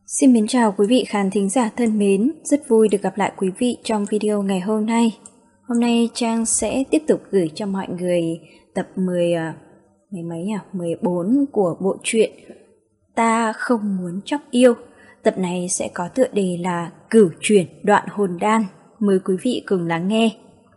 Xin mến chào quý vị khán thính giả thân mến, rất vui được gặp lại quý vị trong video ngày hôm nay. Hôm nay Trang sẽ tiếp tục gửi cho mọi người tập 14 của bộ truyện Ta Không Muốn Chóc Yêu. Tập này sẽ có tựa đề là Cửu Chuyển Đoạn Hồn Đan. Mời quý vị cùng lắng nghe.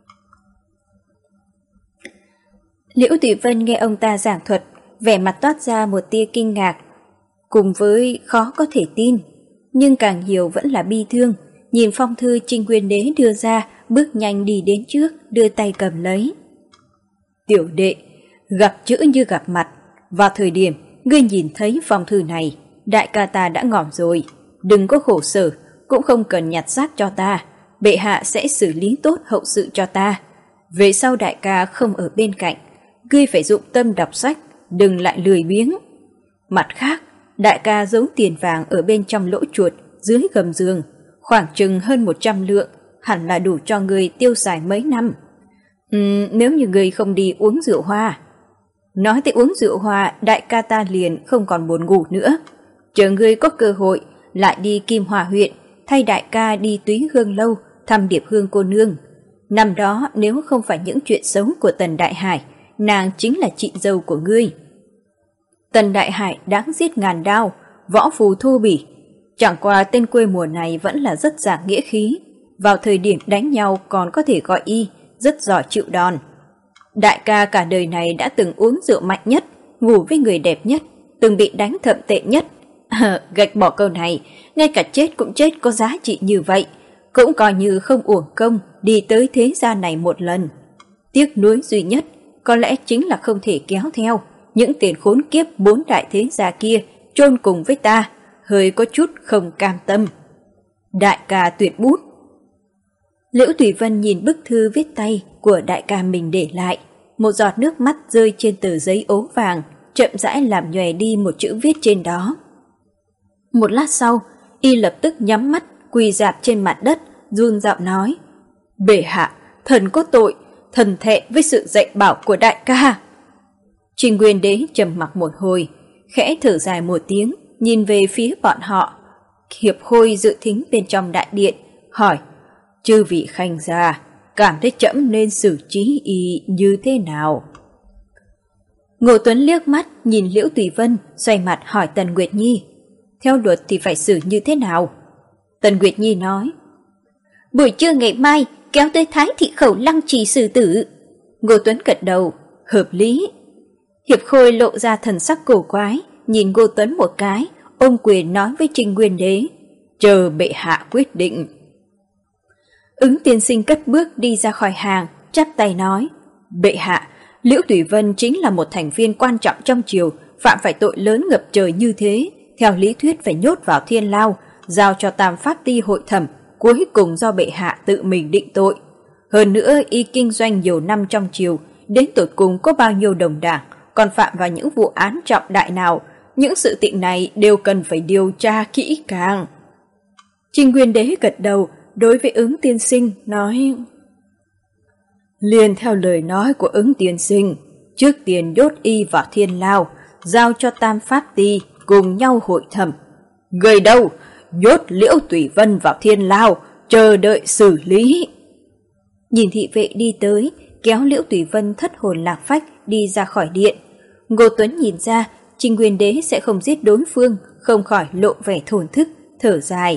Liễu Tùy Vân nghe ông ta giảng thuật, vẻ mặt toát ra một tia kinh ngạc, cùng với khó có thể tin, nhưng càng nhiều vẫn là bi thương. Nhìn phong thư Trinh Nguyên Đế đưa ra, bước nhanh đi đến trước, đưa tay cầm lấy. Tiểu đệ, gặp chữ như gặp mặt. Vào thời điểm ngươi nhìn thấy phong thư này, đại ca ta đã ngỏm rồi. Đừng có khổ sở, cũng không cần nhặt xác cho ta. Bệ hạ sẽ xử lý tốt hậu sự cho ta. Về sau đại ca không ở bên cạnh, ngươi phải dụng tâm đọc sách, đừng lại lười biếng. Mặt khác, đại ca giấu tiền vàng ở bên trong lỗ chuột dưới gầm giường, khoảng chừng hơn 100 lượng, hẳn là đủ cho người tiêu xài mấy năm. Nếu như người không đi uống rượu hoa. Nói tới uống rượu hoa, đại ca ta liền không còn buồn ngủ nữa. Chờ người có cơ hội lại đi Kim Hòa huyện, thay đại ca đi Túy Hương lâu thăm Điệp Hương cô nương. Năm đó nếu không phải những chuyện xấu của Tần Đại Hải, nàng chính là chị dâu của ngươi. Tần Đại Hải đáng giết ngàn đao, võ phù thô bỉ. Chẳng qua tên quê mùa này vẫn là rất giảng nghĩa khí. Vào thời điểm đánh nhau còn có thể gọi y, rất giỏi chịu đòn. Đại ca cả đời này đã từng uống rượu mạnh nhất, ngủ với người đẹp nhất, từng bị đánh thậm tệ nhất. Gạch bỏ câu này, ngay cả chết cũng chết có giá trị như vậy, cũng coi như không uổng công đi tới thế gian này một lần. Tiếc nuối duy nhất có lẽ chính là không thể kéo theo những tiền khốn kiếp 4 đại thế gia kia chôn cùng với ta, hơi có chút không cam tâm. Đại ca tuyệt bút. Liễu Tùy Vân nhìn bức thư viết tay của đại ca mình để lại, một giọt nước mắt rơi trên tờ giấy ố vàng, chậm rãi làm nhòe đi một chữ viết trên đó. Một lát sau, y lập tức nhắm mắt, quỳ rạp trên mặt đất, run giọng nói: Bệ hạ, thần có tội, thần thẹn với sự dạy bảo của đại ca. Trinh Nguyên Đế trầm mặc một hồi, khẽ thở dài một tiếng, nhìn về phía bọn họ. Hiệp Khôi dự thính bên trong đại điện, hỏi: Chư vị khanh gia, cảm thấy trẫm nên xử trí y như thế nào? Ngô Tuấn liếc mắt nhìn Liễu Tùy Vân, xoay mặt hỏi Tần Nguyệt Nhi: Theo luật thì phải xử như thế nào? Tần Nguyệt Nhi nói: Buổi trưa ngày mai kéo tới Thái Thị Khẩu lăng trì xử tử. Ngô Tuấn gật đầu: Hợp lý. Hiệp Khôi lộ ra thần sắc cổ quái, nhìn Ngô Tuấn một cái, ôm quyền nói với Trinh Nguyên Đế: Chờ bệ hạ quyết định. Ứng tiên sinh cất bước đi ra khỏi hàng, chắp tay nói: Bệ hạ, Liễu Tùy Vân chính là một thành viên quan trọng trong triều, phạm phải tội lớn ngập trời như thế, theo lý thuyết phải nhốt vào thiên lao, giao cho Tam Pháp Ti hội thẩm, cuối cùng do bệ hạ tự mình định tội. Hơn nữa y kinh doanh nhiều năm trong triều, đến tột cùng có bao nhiêu đồng đảng, còn phạm vào những vụ án trọng đại nào, những sự tình này đều cần phải điều tra kỹ càng. Trinh Nguyên Đế gật đầu, đối với Ứng tiên sinh nói: Liền theo lời nói của Ứng tiên sinh, trước tiên nhốt y vào thiên lao, giao cho Tam Pháp Ti cùng nhau hội thẩm. Người đâu, nhốt Liễu Tùy Vân vào thiên lao, chờ đợi xử lý. Nhìn thị vệ đi tới, kéo Liễu Tùy Vân thất hồn lạc phách đi ra khỏi điện. Ngô Tuấn nhìn ra Trinh Nguyên Đế sẽ không giết đối phương, không khỏi lộ vẻ thổn thức, thở dài: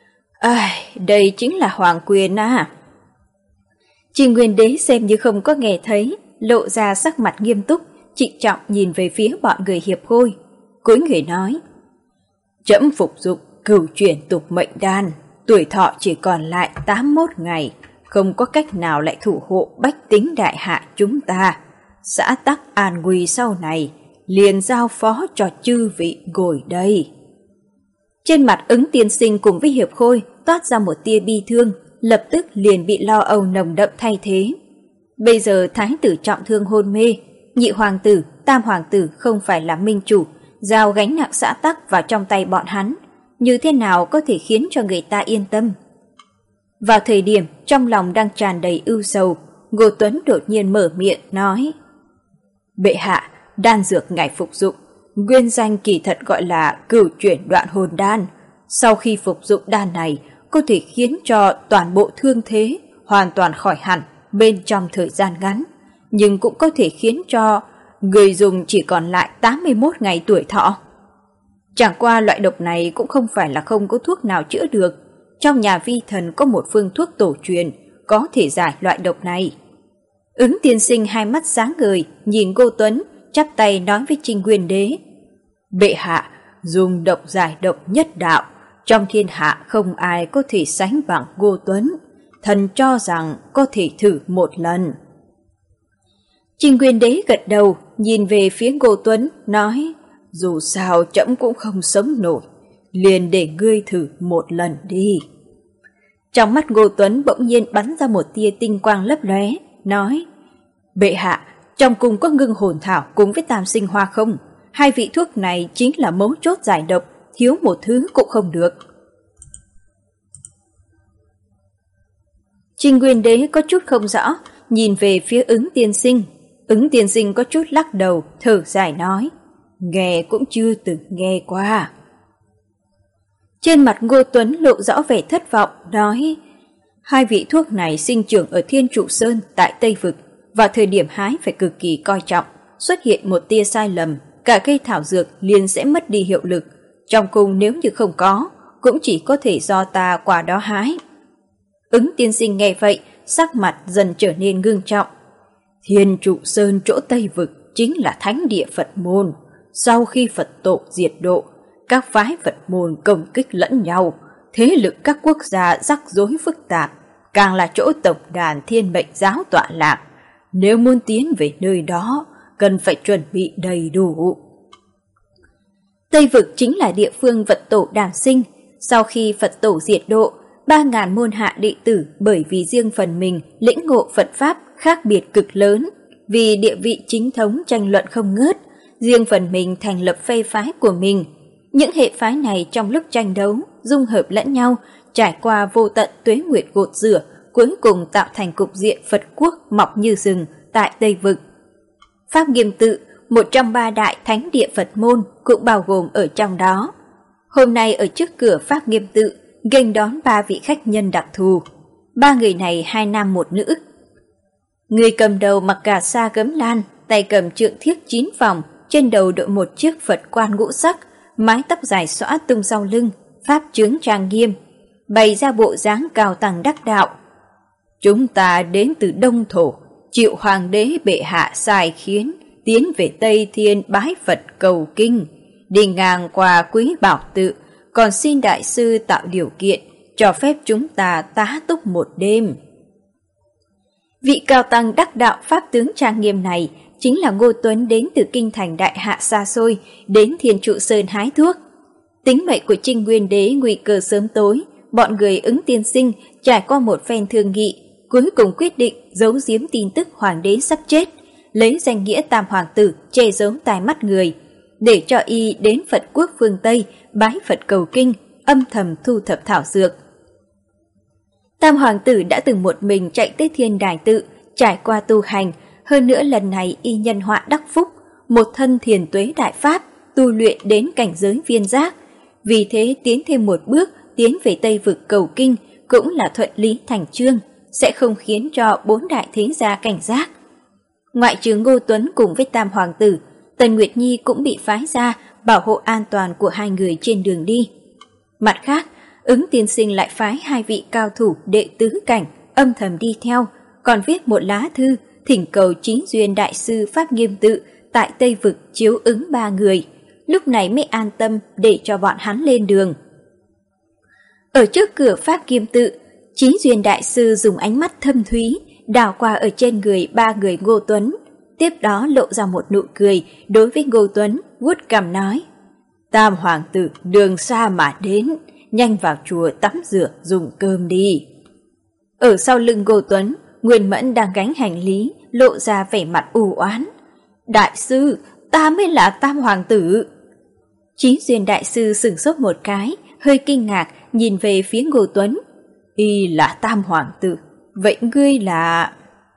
Đây chính là hoàng quyền à. Trinh Nguyên Đế xem như không có nghe thấy, lộ ra sắc mặt nghiêm túc, trịnh trọng nhìn về phía bọn người Hiệp Khôi, cúi người nói: Trẫm phục dụng cửu chuyển tục mệnh đan, tuổi thọ chỉ còn lại 81 ngày, không có cách nào lại thủ hộ bách tính đại hạ chúng ta. Xã tắc an nguy sau này liền giao phó cho chư vị ngồi đây. Trên mặt Ứng tiên sinh cùng với Hiệp Khôi toát ra một tia bi thương, lập tức liền bị lo âu nồng đậm thay thế. Bây giờ thái tử trọng thương hôn mê, nhị hoàng tử, tam hoàng tử không phải là minh chủ, giao gánh nặng xã tắc vào trong tay bọn hắn, như thế nào có thể khiến cho người ta yên tâm? Vào thời điểm trong lòng đang tràn đầy ưu sầu, Ngô Tuấn đột nhiên mở miệng nói: Bệ hạ, đan dược ngài phục dụng, nguyên danh kỳ thật gọi là cửu chuyển đoạn hồn đan, Sau khi phục dụng đan này, có thể khiến cho toàn bộ thương thế hoàn toàn khỏi hẳn bên trong thời gian ngắn, nhưng cũng có thể khiến cho người dùng chỉ còn lại 81 ngày tuổi thọ. Chẳng qua loại độc này cũng không phải là không có thuốc nào chữa được. Trong nhà vi thần có một phương thuốc tổ truyền có thể giải loại độc này. Ứng tiên sinh hai mắt sáng ngời, nhìn Ngô Tuấn, chắp tay nói với Trinh Nguyên Đế: Bệ hạ, dùng độc giải độc nhất đạo, trong thiên hạ không ai có thể sánh bằng Ngô Tuấn. Thần cho rằng có thể thử một lần. Trinh Nguyên Đế gật đầu, nhìn về phía Ngô Tuấn, nói: Dù sao trẫm cũng không sống nổi, liền để ngươi thử một lần đi. Trong mắt Ngô Tuấn bỗng nhiên bắn ra một tia tinh quang lấp lóe, nói: Bệ hạ, trong cung có ngưng hồn thảo cùng với tam sinh hoa không? Hai vị thuốc này chính là mấu chốt giải độc, thiếu một thứ cũng không được. Trinh Nguyên Đế có chút không rõ, nhìn về phía Ứng tiên sinh. Ứng tiên sinh có chút lắc đầu, thở dài nói: Nghe cũng chưa từng nghe qua. Trên mặt Ngô Tuấn lộ rõ vẻ thất vọng, nói: Hai vị thuốc này sinh trưởng ở Thiên Trụ Sơn tại Tây Vực, vào thời điểm hái phải cực kỳ coi trọng, xuất hiện một tia sai lầm, cả cây thảo dược liền sẽ mất đi hiệu lực. Trong cung nếu như không có, cũng chỉ có thể do ta qua đó hái. Ứng tiên sinh nghe vậy, sắc mặt dần trở nên ngưng trọng. Thiên Trụ Sơn chỗ Tây Vực chính là thánh địa Phật môn. Sau khi Phật tổ diệt độ, các phái Phật môn công kích lẫn nhau, thế lực các quốc gia rắc rối phức tạp, càng là chỗ tổng đàn Thiên Mệnh giáo tọa lạc. Nếu muốn tiến về nơi đó, cần phải chuẩn bị đầy đủ. Tây Vực chính là địa phương Phật tổ đản sinh. Sau khi Phật tổ diệt độ, 3.000 môn hạ đệ tử bởi vì riêng phần mình lĩnh ngộ Phật Pháp khác biệt cực lớn, vì địa vị chính thống tranh luận không ngớt, riêng phần mình thành lập phe phái của mình. Những hệ phái này trong lúc tranh đấu, dung hợp lẫn nhau, trải qua vô tận tuế nguyệt gột rửa, cuối cùng tạo thành cục diện Phật quốc mọc như rừng tại Tây Vực. Pháp Nghiêm Tự, một trong 3 đại thánh địa Phật môn, cũng bao gồm ở trong đó. Hôm nay ở trước cửa Pháp Nghiêm Tự, nghênh đón 3 vị khách nhân đặc thù. 3 người này 2 nam 1 nữ. Người cầm đầu mặc cà sa gấm lan, tay cầm trượng thiếc 9 vòng, trên đầu đội một chiếc Phật quan ngũ sắc, mái tóc dài xõa tung sau lưng, pháp chướng trang nghiêm, bày ra bộ dáng cao tăng đắc đạo. Chúng ta đến từ Đông Thổ, chịu Hoàng đế bệ hạ sai khiến, tiến về Tây Thiên bái Phật cầu kinh, đi ngang qua Quý Bảo Tự, còn xin đại sư tạo điều kiện, cho phép chúng ta tá túc một đêm. Vị cao tăng đắc đạo pháp tướng trang nghiêm này chính là Ngô Tuấn, đến từ kinh thành đại hạ xa xôi, đến Thiên Trụ Sơn hái thuốc. Tính mệnh của Trinh Nguyên Đế nguy cơ sớm tối, bọn người Ứng tiên sinh trải qua một phen thương nghị, cuối cùng quyết định giấu giếm tin tức hoàng đế sắp chết, lấy danh nghĩa tam hoàng tử che giấu tai mắt người, để cho y đến Phật quốc phương Tây bái Phật cầu kinh, âm thầm thu thập thảo dược. Tam hoàng tử đã từng một mình chạy tới Thiên Đài Tự, trải qua tu hành, hơn nữa lần này y nhân họa đắc phúc, một thân thiền tuế đại pháp, tu luyện đến cảnh giới viên giác. Vì thế tiến thêm một bước, tiến về Tây Vực cầu kinh cũng là thuận lý thành chương, sẽ không khiến cho 4 đại thế gia cảnh giác. Ngoại trừ Ngô Tuấn cùng với tam hoàng tử, Tần Nguyệt Nhi cũng bị phái ra bảo hộ an toàn của hai người trên đường đi. Mặt khác, Ứng tiên sinh lại phái 2 vị cao thủ đệ tứ cảnh âm thầm đi theo, còn viết một lá thư thỉnh cầu Chí Duyên đại sư Pháp Nghiêm Tự tại Tây Vực chiếu ứng 3 người, lúc này mới an tâm để cho bọn hắn lên đường. Ở trước cửa Pháp Nghiêm Tự, Chí Duyên đại sư dùng ánh mắt thâm thúy đảo qua ở trên người 3 người Ngô Tuấn, tiếp đó lộ ra một nụ cười đối với Ngô Tuấn, vuốt cằm nói: Tam hoàng tử đường xa mà đến, nhanh vào chùa tắm rửa dùng cơm đi. Ở sau lưng Ngô Tuấn, Nguyên Mẫn đang gánh hành lý, lộ ra vẻ mặt u oán. Đại sư, ta mới là tam hoàng tử. Chí Duyên đại sư sửng sốt một cái, hơi kinh ngạc nhìn về phía Ngô Tuấn. Y là tam hoàng tử, vậy ngươi là...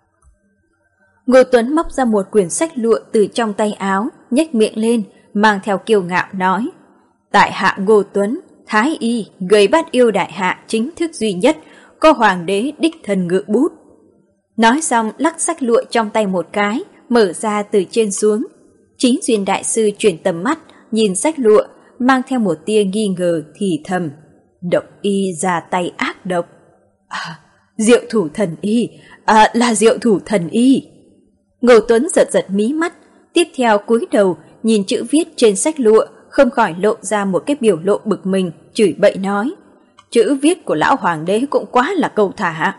Ngô Tuấn móc ra một quyển sách lụa từ trong tay áo, nhếch miệng lên, mang theo kiêu ngạo nói: Tại hạ Ngô Tuấn, Thái y, người bắt yêu đại hạ chính thức duy nhất, có hoàng đế đích thân ngự bút. Nói xong lắc xách lụa trong tay một cái, mở ra từ trên xuống. Chính Duyên đại sư chuyển tầm mắt, nhìn xách lụa, mang theo một tia nghi ngờ thì thầm. Độc y ra tay ác độc. Diệu thủ thần y, là diệu thủ thần y. Ngô Tuấn giật giật mí mắt, tiếp theo cúi đầu nhìn chữ viết trên xách lụa, không khỏi lộ ra một cái biểu lộ bực mình, chửi bậy nói. Chữ viết của lão hoàng đế cũng quá là cầu thả.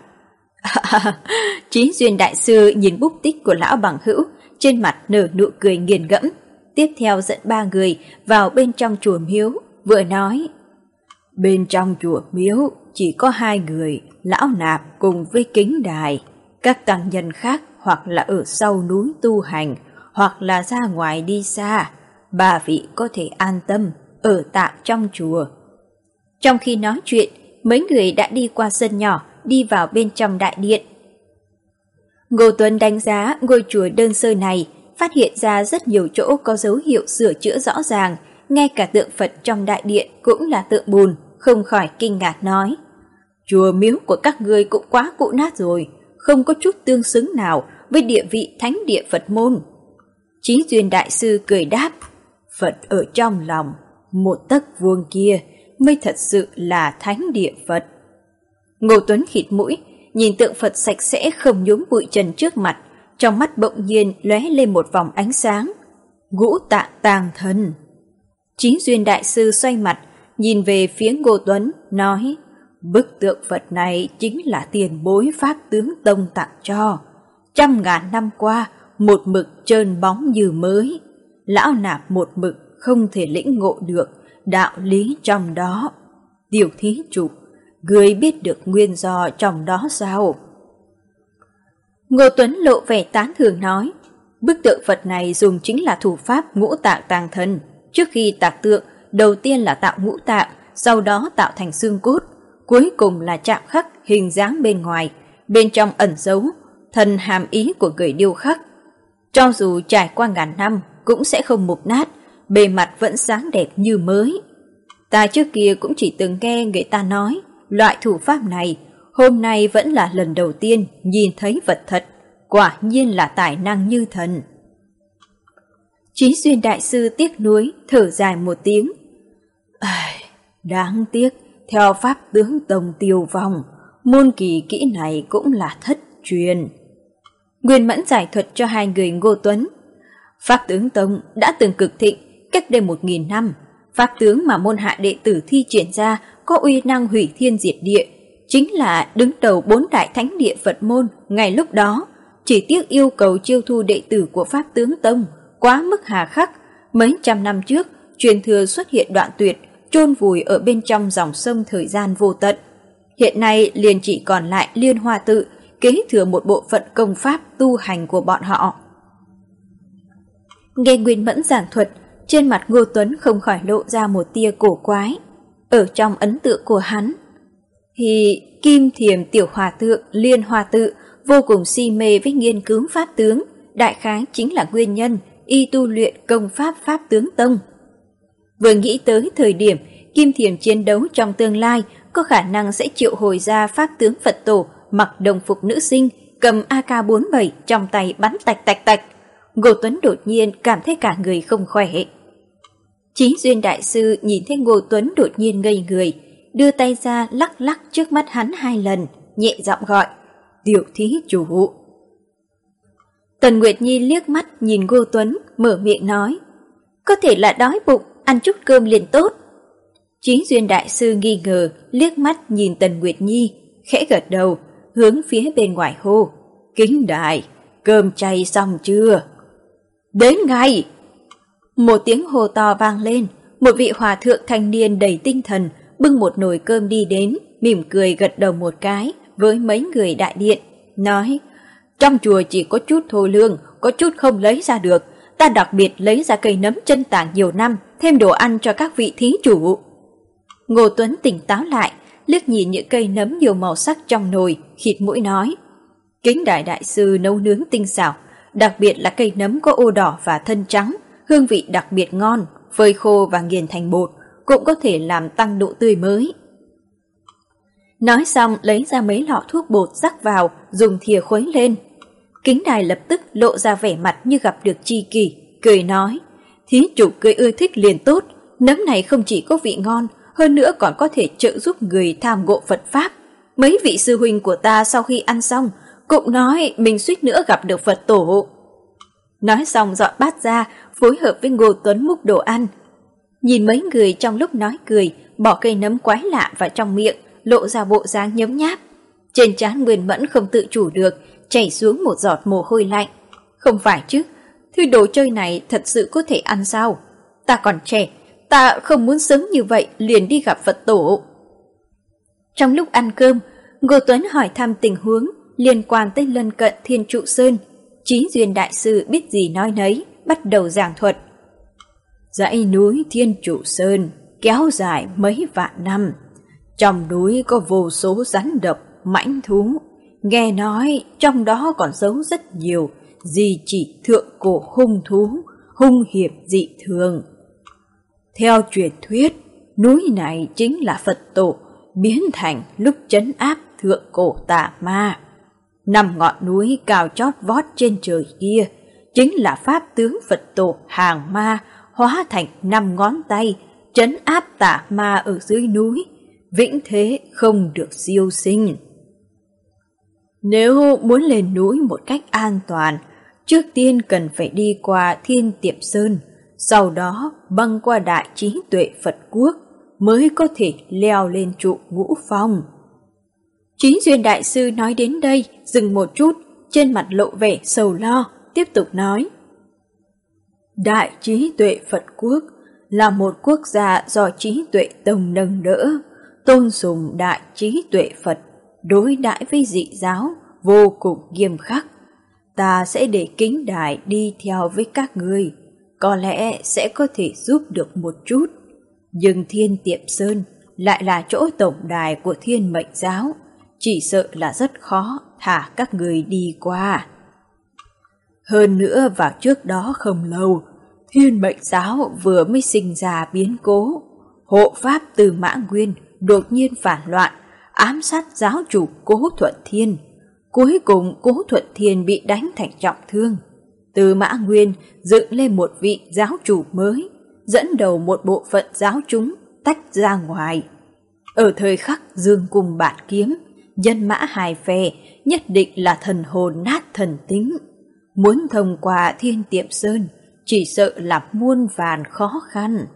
Chí Duyên đại sư nhìn bút tích của lão bằng hữu, trên mặt nở nụ cười nghiền ngẫm, tiếp theo dẫn ba người vào bên trong chùa miếu, vừa nói. Bên trong chùa miếu chỉ có hai người, lão nạp cùng với Kính Đài. Các tăng nhân khác hoặc là ở sau núi tu hành, hoặc là ra ngoài đi xa. Ba vị có thể an tâm, ở tạm trong chùa. Trong khi nói chuyện, mấy người đã đi qua sân nhỏ, đi vào bên trong đại điện. Ngô Tuấn đánh giá ngôi chùa đơn sơ này, phát hiện ra rất nhiều chỗ có dấu hiệu sửa chữa rõ ràng, ngay cả tượng Phật trong đại điện cũng là tượng bùn, không khỏi kinh ngạc nói. Chùa miếu của các ngươi cũng quá cũ nát rồi, không có chút tương xứng nào với địa vị thánh địa Phật môn. Chí Duyên đại sư cười đáp, Phật ở trong lòng, một tấc vuông kia mới thật sự là thánh địa Phật. Ngô Tuấn khịt mũi, nhìn tượng Phật sạch sẽ không nhúm bụi trần trước mặt, trong mắt bỗng nhiên lóe lên một vòng ánh sáng. Ngũ Tạng Tàng Thần. Chí Duyên đại sư xoay mặt, nhìn về phía Ngô Tuấn, nói, bức tượng Phật này chính là tiền bối Pháp Tướng Tông tặng cho. 100.000 năm qua, một mực trơn bóng như mới. Lão nạp một mực không thể lĩnh ngộ được đạo lý trong đó. Tiểu thí chủ, người biết được nguyên do trong đó sao? Ngô Tuấn lộ vẻ tán thưởng nói, bức tượng Phật này dùng chính là thủ pháp Ngũ Tạng Tàng Thần. Trước khi tạc tượng, đầu tiên là tạo ngũ tạng, sau đó tạo thành xương cốt, cuối cùng là chạm khắc hình dáng bên ngoài, bên trong ẩn giấu thần hàm ý của người điêu khắc. Cho dù trải qua ngàn năm cũng sẽ không mục nát, bề mặt vẫn sáng đẹp như mới. Ta trước kia cũng chỉ từng nghe người ta nói, loại thủ pháp này hôm nay vẫn là lần đầu tiên nhìn thấy vật thật, quả nhiên là tài năng như thần. Chí Duyên đại sư tiếc nuối, thở dài một tiếng. Đáng tiếc, theo Pháp Tướng Tông tiêu vong, môn kỳ kỹ này cũng là thất truyền. Nguyên Mẫn giải thuật cho hai người Ngô Tuấn. Pháp Tướng Tông đã từng cực thịnh, cách đây 1000 năm. Pháp tướng mà môn hạ đệ tử thi triển ra có uy năng hủy thiên diệt địa, chính là đứng đầu 4 đại thánh địa Phật môn ngày lúc đó. Chỉ tiếc yêu cầu chiêu thu đệ tử của Pháp Tướng Tông quá mức hà khắc, mấy trăm năm trước truyền thừa xuất hiện đoạn tuyệt, chôn vùi ở bên trong dòng sông thời gian vô tận. Hiện nay liền chỉ còn lại Liên Hoa Tự kế thừa một bộ phận công pháp tu hành của bọn họ. Nghe Nguyên Mẫn giảng thuật, trên mặt Ngô Tuấn không khỏi lộ ra một tia cổ quái. Ở trong ấn tượng của hắn, thì Kim Thiềm Tiểu Hòa Thượng Liên Hoa Tự vô cùng si mê với nghiên cứu pháp tướng, đại khái chính là nguyên nhân y tu luyện công pháp Pháp Tướng Tông. Vừa nghĩ tới thời điểm Kim Thiềm chiến đấu trong tương lai, có khả năng sẽ triệu hồi ra Pháp Tướng Phật Tổ mặc đồng phục nữ sinh, cầm AK-47 trong tay bắn tạch tạch tạch. Ngô Tuấn đột nhiên cảm thấy cả người không khỏe. Chí Duyên đại sư nhìn thấy Ngô Tuấn đột nhiên ngây người, đưa tay ra lắc lắc trước mắt hắn 2 lần, nhẹ giọng gọi, Tiểu thí chủ. Tần Nguyệt Nhi liếc mắt nhìn Ngô Tuấn, mở miệng nói, có thể là đói bụng, ăn chút cơm liền tốt. Chí Duyên đại sư nghi ngờ, liếc mắt nhìn Tần Nguyệt Nhi, khẽ gật đầu, hướng phía bên ngoài hô, Kính Đại, cơm chay xong chưa? Đến ngay! Một tiếng hô to vang lên, một vị hòa thượng thanh niên đầy tinh thần bưng một nồi cơm đi đến, mỉm cười gật đầu một cái với mấy người đại điện, nói, trong chùa chỉ có chút thô lương, có chút không lấy ra được, ta đặc biệt lấy ra cây nấm chân tàng nhiều năm, thêm đồ ăn cho các vị thí chủ. Ngô Tuấn tỉnh táo lại, liếc nhìn những cây nấm nhiều màu sắc trong nồi, khịt mũi nói, Kính Đại đại sư nấu nướng tinh xảo, đặc biệt là cây nấm có ô đỏ và thân trắng, hương vị đặc biệt ngon, phơi khô và nghiền thành bột, cũng có thể làm tăng độ tươi mới. Nói xong lấy ra mấy lọ thuốc bột rắc vào, dùng thìa khuấy lên. Kính đài lập tức lộ ra vẻ mặt như gặp được tri kỷ, cười nói: thí chủ cười ưa thích liền tốt, nấm này không chỉ có vị ngon, hơn nữa còn có thể trợ giúp người tham ngộ Phật Pháp. Mấy vị sư huynh của ta sau khi ăn xong, cũng nói mình suýt nữa gặp được Phật tổ. Nói xong dọn bát ra, phối hợp với Ngô Tuấn múc đồ ăn. Nhìn mấy người trong lúc nói cười, bỏ cây nấm quái lạ vào trong miệng, lộ ra bộ dáng nhấm nháp. Trên trán Nguyên Mẫn không tự chủ được, chảy xuống một giọt mồ hôi lạnh. Không phải chứ, thứ đồ chơi này thật sự có thể ăn sao? Ta còn trẻ, ta không muốn sớm như vậy liền đi gặp Phật tổ. Trong lúc ăn cơm, Ngô Tuấn hỏi thăm tình huống liên quan tới lân cận Thiên Trụ Sơn. Chí Duyên Đại Sư biết gì nói nấy, bắt đầu giảng thuật. Dãy núi Thiên Trụ Sơn kéo dài mấy vạn năm. Trong núi có vô số rắn độc, mãnh thú. Nghe nói trong đó còn giấu rất nhiều di chỉ thượng cổ hung thú, hung hiểm dị thường. Theo truyền thuyết, núi này chính là Phật tổ biến thành lúc trấn áp thượng cổ tà ma. 5 ngọn núi cao chót vót trên trời kia chính là pháp tướng Phật tổ hàng ma hóa thành 5 ngón tay trấn áp tà ma ở dưới núi, vĩnh thế không được siêu sinh. Nếu muốn lên núi một cách an toàn, trước tiên cần phải đi qua Thiên Tiệm Sơn, sau đó băng qua Đại Trí Tuệ Phật Quốc mới có thể leo lên trụ Ngũ Phong. Chí Duyên Đại Sư nói đến đây, dừng một chút, trên mặt lộ vẻ sầu lo, tiếp tục nói. Đại Trí Tuệ Phật Quốc là một quốc gia do Trí Tuệ Tông nâng đỡ, tôn sùng Đại Trí Tuệ Phật, đối đãi với dị giáo vô cùng nghiêm khắc. Ta sẽ để Kính Đài đi theo với các ngươi, có lẽ sẽ có thể giúp được một chút. Nhưng Thiên Tiệm Sơn lại là chỗ tổng đài của Thiên Mệnh Giáo, chỉ sợ là rất khó thả các người đi qua. Hơn nữa vào trước đó không lâu, Thiên Mệnh Giáo vừa mới sinh ra biến cố. Hộ pháp Từ Mã Nguyên đột nhiên phản loạn, ám sát giáo chủ Cố Thuận Thiên. Cuối cùng Cố Thuận Thiên bị đánh thành trọng thương. Từ Mã Nguyên dựng lên một vị giáo chủ mới, dẫn đầu một bộ phận giáo chúng tách ra ngoài. Ở thời khắc dương cung bạt kiếm, nhân mã hai phe nhất định là thần hồn nát thần tính. Muốn thông qua Thiên Tiệm Sơn chỉ sợ là muôn vàn khó khăn.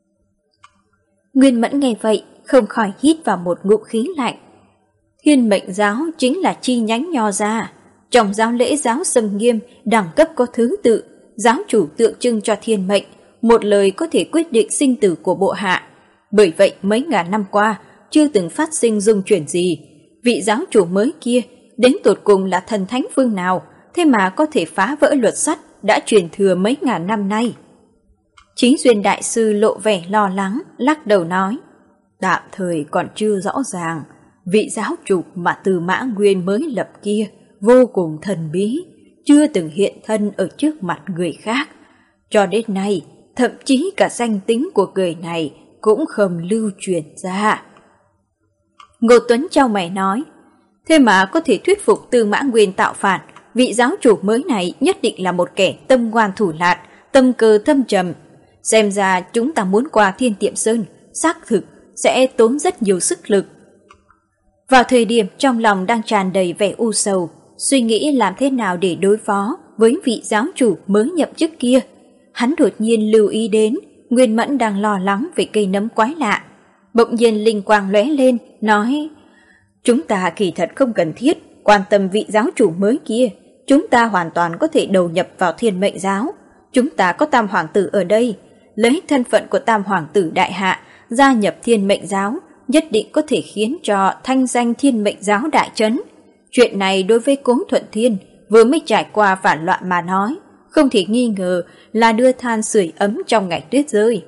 Nguyên Mẫn nghe vậy không khỏi hít vào một ngụm khí lạnh. Thiên Mệnh Giáo chính là chi nhánh Nho gia. Trong giáo lễ giáo Sâm Nghiêm đẳng cấp có thứ tự, giáo chủ tượng trưng cho thiên mệnh, một lời có thể quyết định sinh tử của bộ hạ. Bởi vậy mấy ngàn năm qua chưa từng phát sinh dung chuyển gì. Vị giáo chủ mới kia đến tột cùng là thần thánh phương nào, thế mà có thể phá vỡ luật sắt đã truyền thừa mấy ngàn năm nay. Chí Duyên Đại Sư lộ vẻ lo lắng, lắc đầu nói, tạm thời còn chưa rõ ràng. Vị giáo chủ mà Từ Mã Nguyên mới lập kia vô cùng thần bí, chưa từng hiện thân ở trước mặt người khác. Cho đến nay, thậm chí cả danh tính của người này cũng không lưu truyền ra. Ngô Tuấn chau mày nói, thế mà có thể thuyết phục Từ Mã Nguyên tạo phản, vị giáo chủ mới này nhất định là một kẻ tâm ngoan thủ lạn, tâm cơ thâm trầm. Xem ra chúng ta muốn qua Thiên Tiệm Sơn, xác thực sẽ tốn rất nhiều sức lực. Vào thời điểm trong lòng đang tràn đầy vẻ u sầu, suy nghĩ làm thế nào để đối phó với vị giáo chủ mới nhậm chức kia, hắn đột nhiên lưu ý đến Nguyên Mẫn đang lo lắng về cây nấm quái lạ. Bỗng nhiên linh quang lóe lên, nói, chúng ta kỳ thật không cần thiết quan tâm vị giáo chủ mới kia, chúng ta hoàn toàn có thể đầu nhập vào Thiên Mệnh Giáo. Chúng ta có Tam Hoàng tử ở đây, lấy thân phận của Tam Hoàng tử đại hạ gia nhập Thiên Mệnh Giáo, nhất định có thể khiến cho thanh danh Thiên Mệnh Giáo đại chấn. Chuyện này đối với Cố Thuận Thiên vừa mới trải qua phản loạn mà nói, không thể nghi ngờ là đưa than sưởi ấm trong ngày tuyết rơi.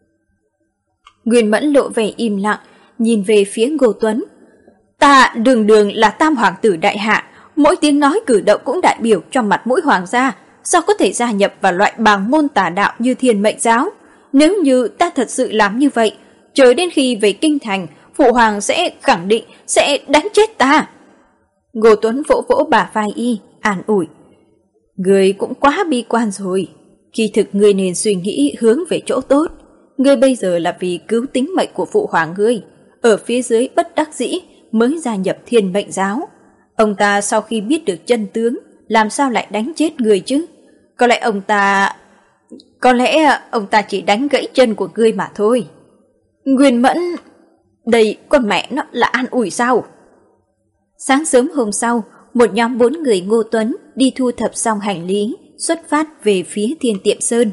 Nguyên Mẫn lộ vẻ im lặng, nhìn về phía Ngô Tuấn. Ta đường đường là Tam Hoàng tử đại hạ, mỗi tiếng nói cử động cũng đại biểu trong mặt mũi hoàng gia, sao có thể gia nhập vào loại bàng môn tà đạo như Thiên Mệnh Giáo? Nếu như ta thật sự làm như vậy, chờ đến khi về kinh thành, phụ hoàng sẽ khẳng định sẽ đánh chết ta. Ngô Tuấn vỗ vỗ bả vai y, an ủi. Ngươi cũng quá bi quan rồi. Khi thực ngươi nên suy nghĩ hướng về chỗ tốt. Ngươi bây giờ là vì cứu tính mệnh của phụ hoàng ngươi, ở phía dưới bất đắc dĩ mới gia nhập Thiên Mệnh giáo. Ông ta sau khi biết được chân tướng, làm sao lại đánh chết ngươi chứ? Có lẽ ông ta chỉ đánh gãy chân của ngươi mà thôi. Nguyên Mẫn, đây con mẹ nó là an ủi sao? Sáng sớm hôm sau, một nhóm 4 người Ngô Tuấn đi thu thập xong hành lý, xuất phát về phía Thiên Tiệm Sơn.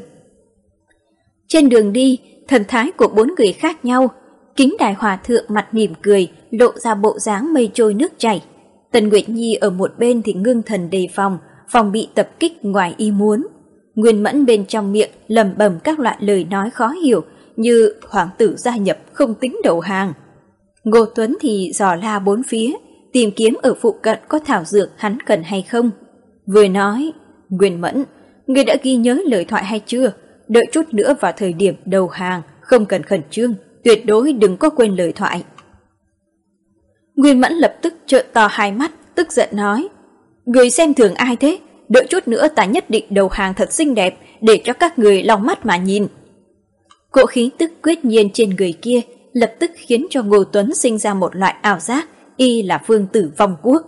Trên đường đi, thần thái của 4 người khác nhau. Kính Đại Hòa Thượng mặt mỉm cười, lộ ra bộ dáng mây trôi nước chảy. Tần Nguyệt Nhi ở một bên thì ngưng thần đề phòng bị tập kích ngoài ý muốn. Nguyên Mẫn bên trong miệng lẩm bẩm các loại lời nói khó hiểu như hoàng tử gia nhập không tính đầu hàng. Ngô Tuấn thì dò la bốn phía, tìm kiếm ở phụ cận có thảo dược hắn cần hay không. Vừa nói, Nguyên Mẫn, ngươi đã ghi nhớ lời thoại hay chưa? Đợi chút nữa vào thời điểm đầu hàng, không cần khẩn trương, tuyệt đối đừng có quên lời thoại. Nguyên Mẫn lập tức trợn to hai mắt, tức giận nói, người xem thường ai thế? Đợi chút nữa ta nhất định đầu hàng thật xinh đẹp, để cho các người lau mắt mà nhìn. Cỗ khí tức quyết nhiên trên người kia lập tức khiến cho Ngô Tuấn sinh ra một loại ảo giác, y là vương tử vong quốc.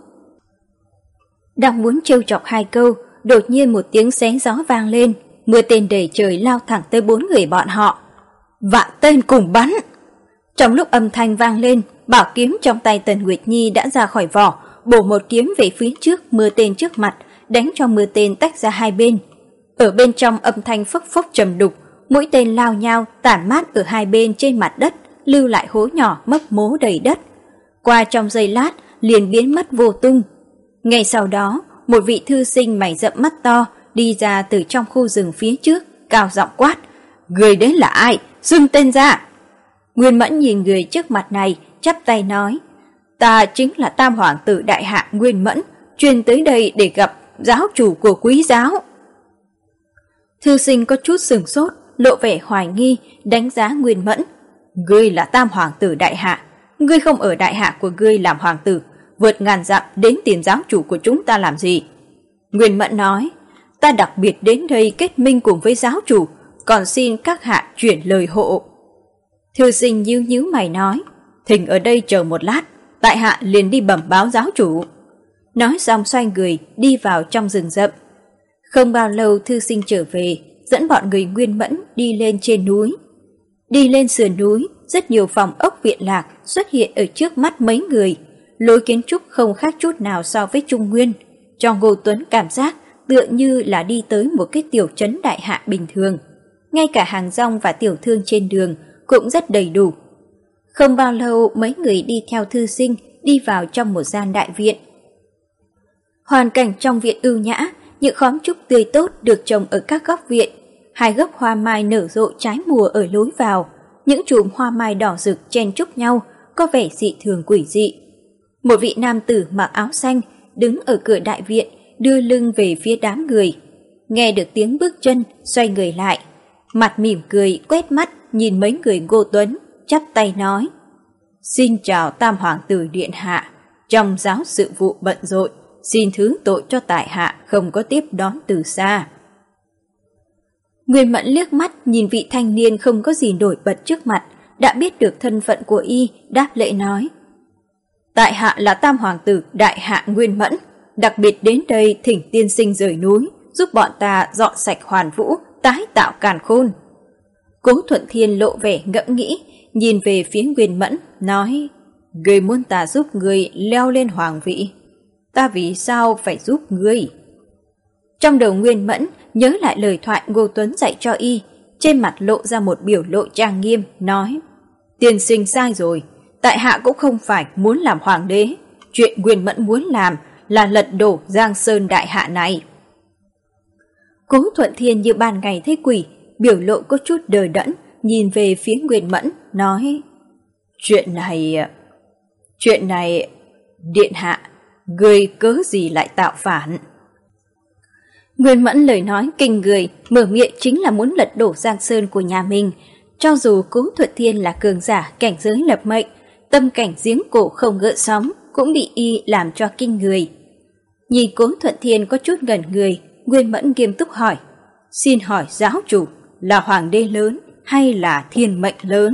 Đang muốn trêu chọc hai câu, đột nhiên một tiếng xé gió vang lên, mưa tên đầy trời lao thẳng tới 4 người bọn họ. Vạn tên cùng bắn! Trong lúc âm thanh vang lên, bảo kiếm trong tay Tần Nguyệt Nhi đã ra khỏi vỏ, bổ một kiếm về phía trước mưa tên trước mặt, đánh cho mưa tên tách ra hai bên. Ở bên trong âm thanh phốc phốc trầm đục, mũi tên lao nhau tản mát ở hai bên trên mặt đất, lưu lại hố nhỏ mấp mố đầy đất. Qua trong giây lát liền biến mất vô tung. Ngay sau đó, một vị thư sinh mày rậm mắt to đi ra từ trong khu rừng phía trước, cao giọng quát, người đến là ai? Xưng tên ra! Nguyên Mẫn nhìn người trước mặt này, chắp tay nói, ta chính là Tam Hoàng tử Đại Hạ Nguyên Mẫn, chuyên tới đây để gặp giáo chủ của quý giáo. Thư sinh có chút sửng sốt, lộ vẻ hoài nghi, đánh giá Nguyên Mẫn. Ngươi là Tam Hoàng tử Đại Hạ, ngươi không ở Đại Hạ của ngươi làm hoàng tử, vượt ngàn dặm đến tìm giáo chủ của chúng ta làm gì? Nguyên Mẫn nói, ta đặc biệt đến đây kết minh cùng với giáo chủ, còn xin các hạ chuyển lời hộ. Thư sinh nhíu nhíu mày nói, thỉnh ở đây chờ một lát, tại hạ liền đi bẩm báo giáo chủ. Nói xong xoay người đi vào trong rừng rậm. Không bao lâu thư sinh trở về, dẫn bọn người Nguyên Mẫn đi lên trên núi. Đi lên sườn núi, rất nhiều phòng ốc viện lạc xuất hiện ở trước mắt mấy người. Lối kiến trúc không khác chút nào so với Trung Nguyên, cho Ngô Tuấn cảm giác tựa như là đi tới một cái tiểu trấn Đại Hạ bình thường. Ngay cả hàng rong và tiểu thương trên đường cũng rất đầy đủ. Không bao lâu mấy người đi theo thư sinh đi vào trong một gian đại viện. Hoàn cảnh trong viện ưu nhã, những khóm trúc tươi tốt được trồng ở các góc viện. 2 gốc hoa mai nở rộ trái mùa ở lối vào, những chùm hoa mai đỏ rực chen chúc nhau, có vẻ dị thường quỷ dị. Một vị nam tử mặc áo xanh đứng ở cửa đại viện, đưa lưng về phía đám người. Nghe được tiếng bước chân, xoay người lại, mặt mỉm cười quét mắt nhìn mấy người Ngô Tuấn, chắp tay nói, xin chào Tam Hoàng tử Điện Hạ, trong giáo sự vụ bận rộn, xin thứ tội cho tại hạ không có tiếp đón từ xa. Nguyên Mẫn liếc mắt nhìn vị thanh niên không có gì nổi bật trước mặt, đã biết được thân phận của y, đáp lễ nói, tại hạ là Tam Hoàng tử Đại Hạ Nguyên Mẫn, đặc biệt đến đây thỉnh tiên sinh rời núi, giúp bọn ta dọn sạch Hoàn Vũ, tái tạo Càn Khôn. Cố Thuận Thiên lộ vẻ ngẫm nghĩ, nhìn về phía Nguyên Mẫn, nói, ngươi muốn ta giúp ngươi leo lên hoàng vị, ta vì sao phải giúp ngươi? Trong đầu Nguyên Mẫn nhớ lại lời thoại Ngô Tuấn dạy cho y, trên mặt lộ ra một biểu lộ trang nghiêm, nói, tiên sinh sai rồi, tại hạ cũng không phải muốn làm hoàng đế, chuyện Nguyên Mẫn muốn làm là lật đổ Giang Sơn Đại Hạ này. Cố Thuận Thiên như ban ngày thấy quỷ, biểu lộ có chút đờ đẫn, nhìn về phía Nguyên Mẫn, nói, chuyện này, Điện Hạ, ngươi cớ gì lại tạo phản? Nguyên Mẫn lời nói kinh người, mở miệng chính là muốn lật đổ Giang Sơn của nhà mình. Cho dù Cố Thuận Thiên là cường giả cảnh giới lập mệnh, tâm cảnh giếng cổ không gợn sóng cũng bị y làm cho kinh người. Nhìn Cố Thuận Thiên có chút ngẩn người, Nguyên Mẫn nghiêm túc hỏi: "Xin hỏi giáo chủ, là hoàng đế lớn hay là thiên mệnh lớn?"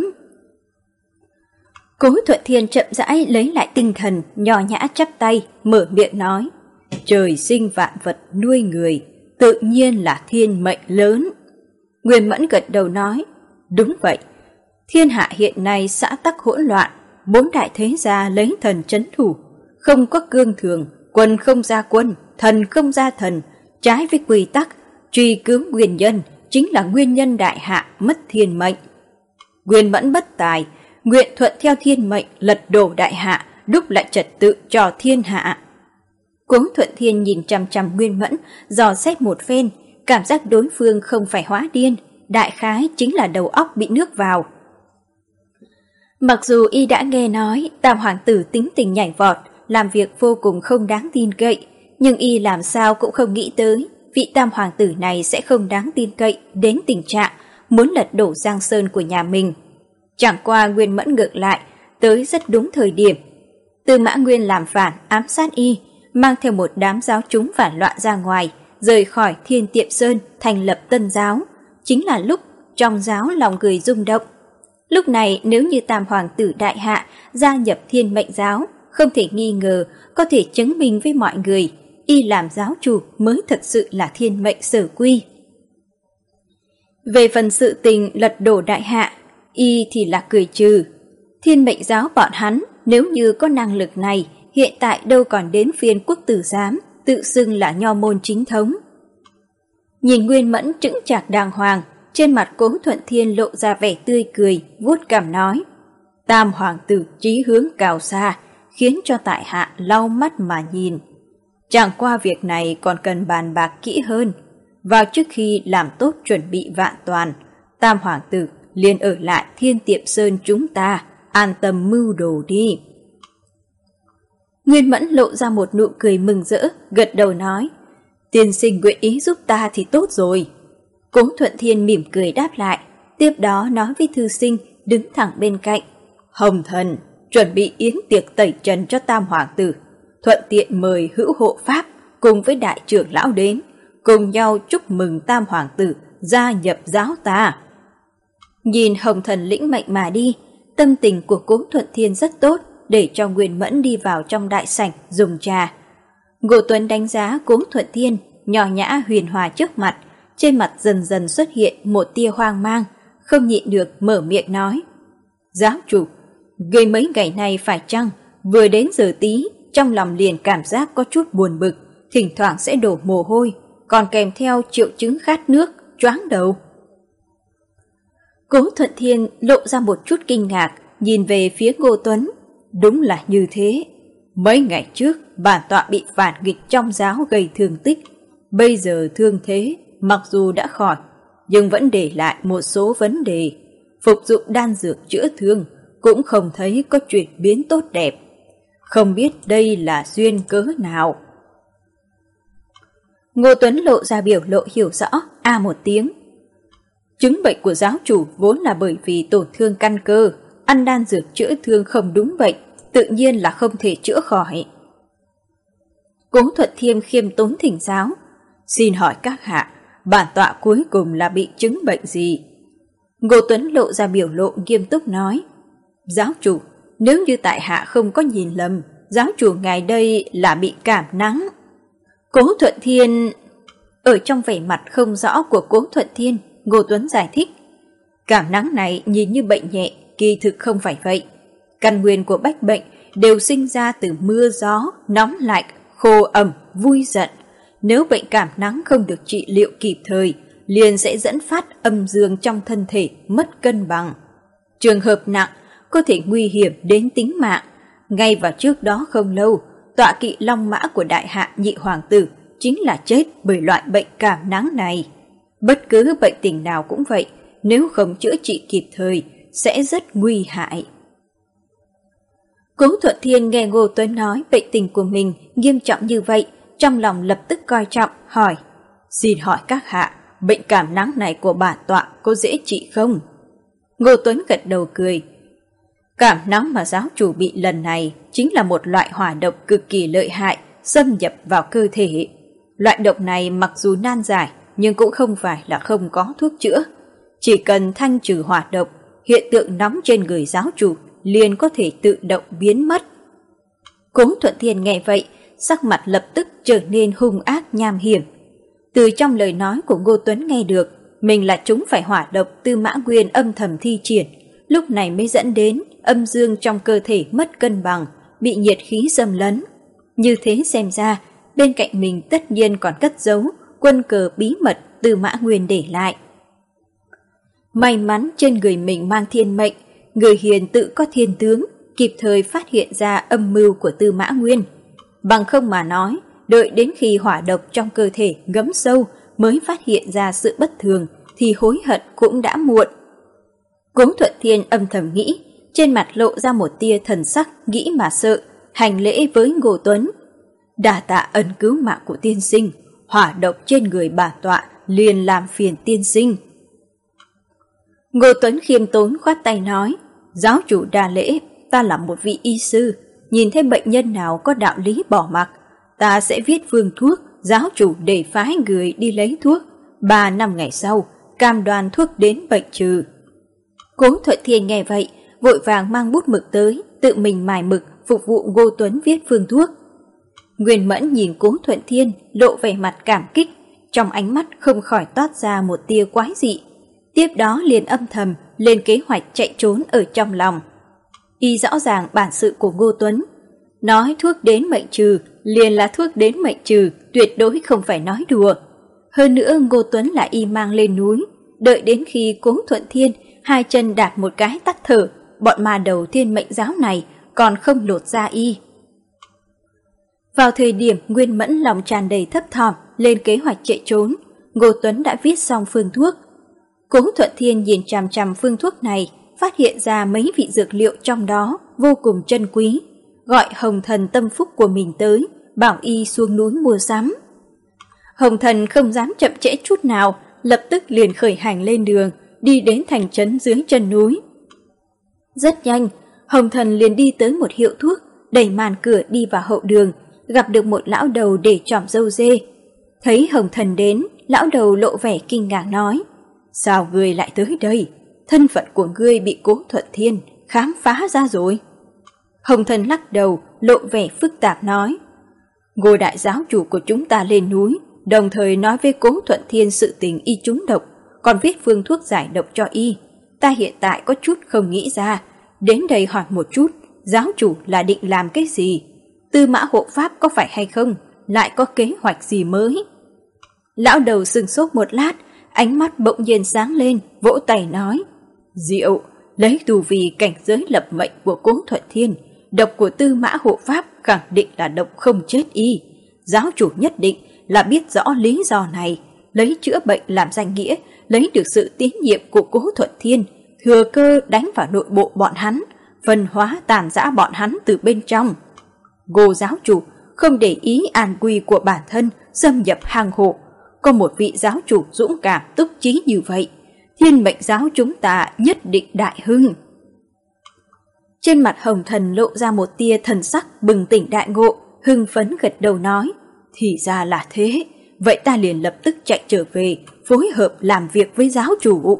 Cố Thuận Thiên chậm rãi lấy lại tinh thần, nho nhã chắp tay, mở miệng nói: "Trời sinh vạn vật nuôi người, tự nhiên là thiên mệnh lớn." Nguyên Mẫn gật đầu nói: "Đúng vậy, thiên hạ hiện nay xã tắc hỗn loạn, 4 đại thế gia lấy thần trấn thủ, không có cương thường, quân không ra quân, thần không ra thần, trái với quy tắc, truy cứu nguyên nhân chính là nguyên nhân đại hạ mất thiên mệnh. Nguyên Mẫn bất tài, nguyện thuận theo thiên mệnh lật đổ đại hạ, đúc lại trật tự cho thiên hạ." Cố Thuận Thiên nhìn chằm chằm Nguyên Mẫn, dò xét một phen, cảm giác đối phương không phải hóa điên, đại khái chính là đầu óc bị nước vào. Mặc dù y đã nghe nói Tam hoàng tử tính tình nhảy vọt, làm việc vô cùng không đáng tin cậy, nhưng y làm sao cũng không nghĩ tới vị Tam hoàng tử này sẽ không đáng tin cậy đến tình trạng muốn lật đổ Giang Sơn của nhà mình. Chẳng qua Nguyên Mẫn ngược lại tới rất đúng thời điểm. Tư Mã Nguyên làm phản ám sát y, mang theo một đám giáo chúng phản loạn ra ngoài, rời khỏi Thiên Tiệm Sơn thành lập tân giáo, chính là lúc trong giáo lòng người rung động. Lúc này nếu như Tam hoàng tử đại hạ gia nhập Thiên Mệnh giáo, không thể nghi ngờ có thể chứng minh với mọi người y làm giáo chủ mới thật sự là thiên mệnh sở quy. Về phần sự tình lật đổ đại hạ, y thì là cười trừ. Thiên Mệnh giáo bọn hắn nếu như có năng lực này, hiện tại đâu còn đến phiên quốc tử giám tự xưng là nho môn chính thống. Nhìn Nguyên Mẫn chững chạc đàng hoàng, trên mặt Cố Thuận Thiên lộ ra vẻ tươi cười, vuốt cằm nói: "Tam hoàng tử chí hướng cao xa, khiến cho tại hạ lau mắt mà nhìn. Chẳng qua việc này còn cần bàn bạc kỹ hơn. Vào trước khi làm tốt chuẩn bị vạn toàn, Tam hoàng tử liền ở lại Thiên Tiệm Sơn chúng ta, an tâm mưu đồ đi." Nguyên Mẫn lộ ra một nụ cười mừng rỡ, gật đầu nói: "Tiên sinh nguyện ý giúp ta thì tốt rồi." Cố Thuận Thiên mỉm cười đáp lại, tiếp đó nói với thư sinh đứng thẳng bên cạnh: "Hồng thần, chuẩn bị yến tiệc tẩy trần cho Tam hoàng tử, thuận tiện mời hữu hộ pháp cùng với đại trưởng lão đến, cùng nhau chúc mừng Tam hoàng tử gia nhập giáo ta." Nhìn Hồng thần lĩnh mệnh mà đi, tâm tình của Cố Thuận Thiên rất tốt, để cho Nguyên Mẫn đi vào trong đại sảnh dùng trà. Ngô Tuấn đánh giá Cố Thuận Thiên nho nhã huyền hòa trước mặt, trên mặt dần dần xuất hiện một tia hoang mang, không nhịn được mở miệng nói: "Giáo chủ, gây mấy ngày nay phải chăng vừa đến giờ tí, trong lòng liền cảm giác có chút buồn bực, thỉnh thoảng sẽ đổ mồ hôi, còn kèm theo triệu chứng khát nước, choáng đầu?" Cố Thuận Thiên lộ ra một chút kinh ngạc, nhìn về phía Ngô Tuấn. Đúng là như thế. Mấy ngày trước, bản tọa bị phản nghịch trong giáo gây thương tích. Bây giờ thương thế, mặc dù đã khỏi, nhưng vẫn để lại một số vấn đề. Phục dụng đan dược chữa thương, cũng không thấy có chuyển biến tốt đẹp. Không biết đây là duyên cớ nào. Ngô Tuấn lộ ra biểu lộ hiểu rõ, một tiếng. Chứng bệnh của giáo chủ vốn là bởi vì tổn thương căn cơ, ăn đan dược chữa thương không đúng bệnh, tự nhiên là không thể chữa khỏi. Cố Thuận Thiên khiêm tốn thỉnh giáo: "Xin hỏi các hạ, bản tọa cuối cùng là bị chứng bệnh gì?" Ngô Tuấn lộ ra biểu lộ nghiêm túc nói: "Giáo chủ, nếu như tại hạ không có nhìn lầm, giáo chủ ngài đây là bị cảm nắng." Cố Thuận Thiên... Ở trong vẻ mặt không rõ của Cố Thuận Thiên, Ngô Tuấn giải thích: "Cảm nắng này nhìn như bệnh nhẹ, kỳ thực không phải vậy. Căn nguyên của bách bệnh đều sinh ra từ mưa gió, nóng lạnh, khô ẩm, vui giận. Nếu bệnh cảm nắng không được trị liệu kịp thời, liền sẽ dẫn phát âm dương trong thân thể mất cân bằng. Trường hợp nặng có thể nguy hiểm đến tính mạng. Ngay vào trước đó không lâu, tọa kỵ long mã của đại hạ nhị hoàng tử chính là chết bởi loại bệnh cảm nắng này. Bất cứ bệnh tình nào cũng vậy, nếu không chữa trị kịp thời sẽ rất nguy hại." Cố Thuận Thiên nghe Ngô Tuấn nói bệnh tình của mình nghiêm trọng như vậy, trong lòng lập tức coi trọng, hỏi: "Xin hỏi các hạ, bệnh cảm nắng này của bản tọa có dễ trị không?" Ngô Tuấn gật đầu cười. Cảm nóng mà giáo chủ bị lần này chính là một loại hỏa độc cực kỳ lợi hại, xâm nhập vào cơ thể. Loại độc này mặc dù nan giải, nhưng cũng không phải là không có thuốc chữa. Chỉ cần thanh trừ hỏa độc, hiện tượng nóng trên người giáo chủ liền có thể tự động biến mất. Cố Thuận Thiên nghe vậy, sắc mặt lập tức trở nên hung ác nham hiểm. Từ trong lời nói của Ngô Tuấn nghe được, mình là chúng phải hỏa độc Tư Mã Nguyên âm thầm thi triển, lúc này mới dẫn đến âm dương trong cơ thể mất cân bằng, bị nhiệt khí xâm lấn. Như thế xem ra, bên cạnh mình tất nhiên còn cất giấu quân cờ bí mật Tư Mã Nguyên để lại. May mắn trên người mình mang thiên mệnh, người hiền tự có thiên tướng, kịp thời phát hiện ra âm mưu của Tư Mã Nguyên. Bằng không mà nói, đợi đến khi hỏa độc trong cơ thể ngấm sâu mới phát hiện ra sự bất thường thì hối hận cũng đã muộn. Cố Thuận Thiên âm thầm nghĩ, trên mặt lộ ra một tia thần sắc nghĩ mà sợ, hành lễ với Ngô Tuấn. Đa tạ ân cứu mạng của tiên sinh, hỏa độc trên người bản tọa liền làm phiền tiên sinh. Ngô Tuấn khiêm tốn khoát tay nói, giáo chủ đa lễ, ta là một vị y sư, nhìn thấy bệnh nhân nào có đạo lý bỏ mặc, ta sẽ viết phương thuốc, giáo chủ để phái người đi lấy thuốc. 3 năm ngày sau, cam đoan thuốc đến bệnh trừ. Cố Thuận Thiên nghe vậy, vội vàng mang bút mực tới, tự mình mài mực phục vụ Ngô Tuấn viết phương thuốc. Nguyên Mẫn nhìn Cố Thuận Thiên lộ vẻ mặt cảm kích, trong ánh mắt không khỏi toát ra một tia quái dị. Tiếp đó liền âm thầm lên kế hoạch chạy trốn ở trong lòng. Y rõ ràng bản sự của Ngô Tuấn, nói thuốc đến mệnh trừ liền là thuốc đến mệnh trừ, tuyệt đối không phải nói đùa. Hơn nữa Ngô Tuấn là y mang lên núi, đợi đến khi Cố Thuận Thiên hai chân đạp một cái tắt thở, bọn ma đầu thiên mệnh giáo này còn không lột ra y. Vào thời điểm Nguyên Mẫn lòng tràn đầy thấp thỏm lên kế hoạch chạy trốn, Ngô Tuấn đã viết xong phương thuốc. Cố Thuận Thiên nhìn chằm chằm phương thuốc này, phát hiện ra mấy vị dược liệu trong đó vô cùng chân quý, gọi Hồng Thần tâm phúc của mình tới, bảo y xuống núi mua sắm. Hồng Thần không dám chậm trễ chút nào, lập tức liền khởi hành lên đường, đi đến thành trấn dưới chân núi. Rất nhanh, Hồng Thần liền đi tới một hiệu thuốc, đẩy màn cửa đi vào hậu đường, gặp được một lão đầu để chòm râu dê. Thấy Hồng Thần đến, lão đầu lộ vẻ kinh ngạc nói, sao ngươi lại tới đây? Thân phận của ngươi bị Cố Thuận Thiên khám phá ra rồi. Hồng Thần lắc đầu, lộ vẻ phức tạp nói, Ngô đại giáo chủ của chúng ta lên núi, đồng thời nói với Cố Thuận Thiên sự tình y trúng độc, còn viết phương thuốc giải độc cho y. Ta hiện tại có chút không nghĩ ra, đến đây hỏi một chút, giáo chủ là định làm cái gì? Tư Mã hộ pháp có phải hay không? Lại có kế hoạch gì mới? Lão đầu sừng sốt một lát, ánh mắt bỗng nhiên sáng lên, vỗ tay nói, diệu, lấy tu vi cảnh giới lập mệnh của Cố Thuận Thiên, độc của Tư Mã hộ pháp khẳng định là độc không chết y. Giáo chủ nhất định là biết rõ lý do này, lấy chữa bệnh làm danh nghĩa, lấy được sự tín nhiệm của Cố Thuận Thiên, thừa cơ đánh vào nội bộ bọn hắn, phân hóa tàn rã bọn hắn từ bên trong. Ngô giáo chủ không để ý an nguy của bản thân xâm nhập hang hộ, có một vị giáo chủ dũng cảm túc chí như vậy, Thiên mệnh giáo chúng ta nhất định đại hưng. Trên mặt Hồng Thần lộ ra một tia thần sắc bừng tỉnh đại ngộ, hưng phấn gật đầu nói, thì ra là thế, vậy ta liền lập tức chạy trở về, phối hợp làm việc với giáo chủ.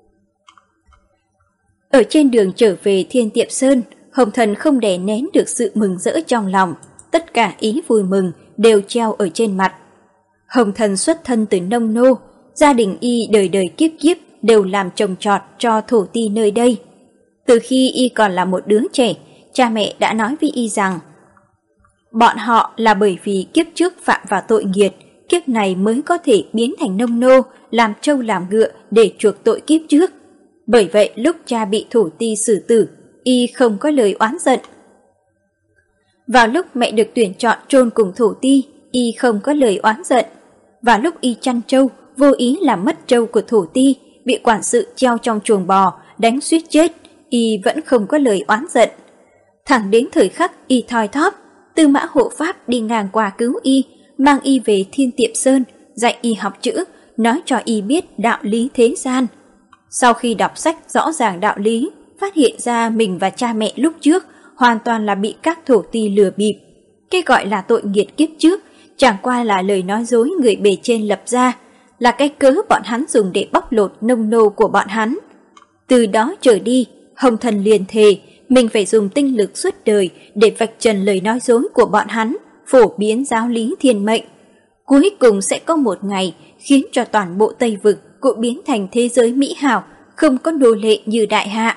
Ở trên đường trở về Thiên Tiệm Sơn, Hồng Thần không đè nén được sự mừng rỡ trong lòng, tất cả ý vui mừng đều treo ở trên mặt. Hồng Thần xuất thân từ nông nô, gia đình y đời đời kiếp kiếp đều làm trồng trọt cho thổ ti nơi đây. Từ khi y còn là một đứa trẻ, cha mẹ đã nói với y rằng bọn họ là bởi vì kiếp trước phạm vào tội nghiệt, kiếp này mới có thể biến thành nông nô, làm trâu làm ngựa để chuộc tội kiếp trước. Bởi vậy lúc cha bị thổ ti xử tử, y không có lời oán giận. Vào lúc mẹ được tuyển chọn chôn cùng thổ ti, y không có lời oán giận. Vào lúc y chăn trâu, vô ý làm mất trâu của thổ ti, bị quản sự treo trong chuồng bò, đánh suýt chết, y vẫn không có lời oán giận. Thẳng đến thời khắc y thoi thóp, Tư Mã hộ pháp đi ngang qua cứu y, mang y về Thiên Tiệm Sơn, dạy y học chữ, nói cho y biết đạo lý thế gian. Sau khi đọc sách rõ ràng đạo lý, phát hiện ra mình và cha mẹ lúc trước hoàn toàn là bị các thổ ti lừa bịp. Cái gọi là tội nghiệt kiếp trước chẳng qua là lời nói dối người bề trên lập ra, là cái cớ bọn hắn dùng để bóc lột nông nô của bọn hắn. Từ đó trở đi, Hồng Thần liền thề mình phải dùng tinh lực suốt đời để vạch trần lời nói dối của bọn hắn, phổ biến giáo lý thiên mệnh. Cuối cùng sẽ có một ngày khiến cho toàn bộ Tây Vực cũng biến thành thế giới mỹ hảo, không có nô lệ như đại hạ.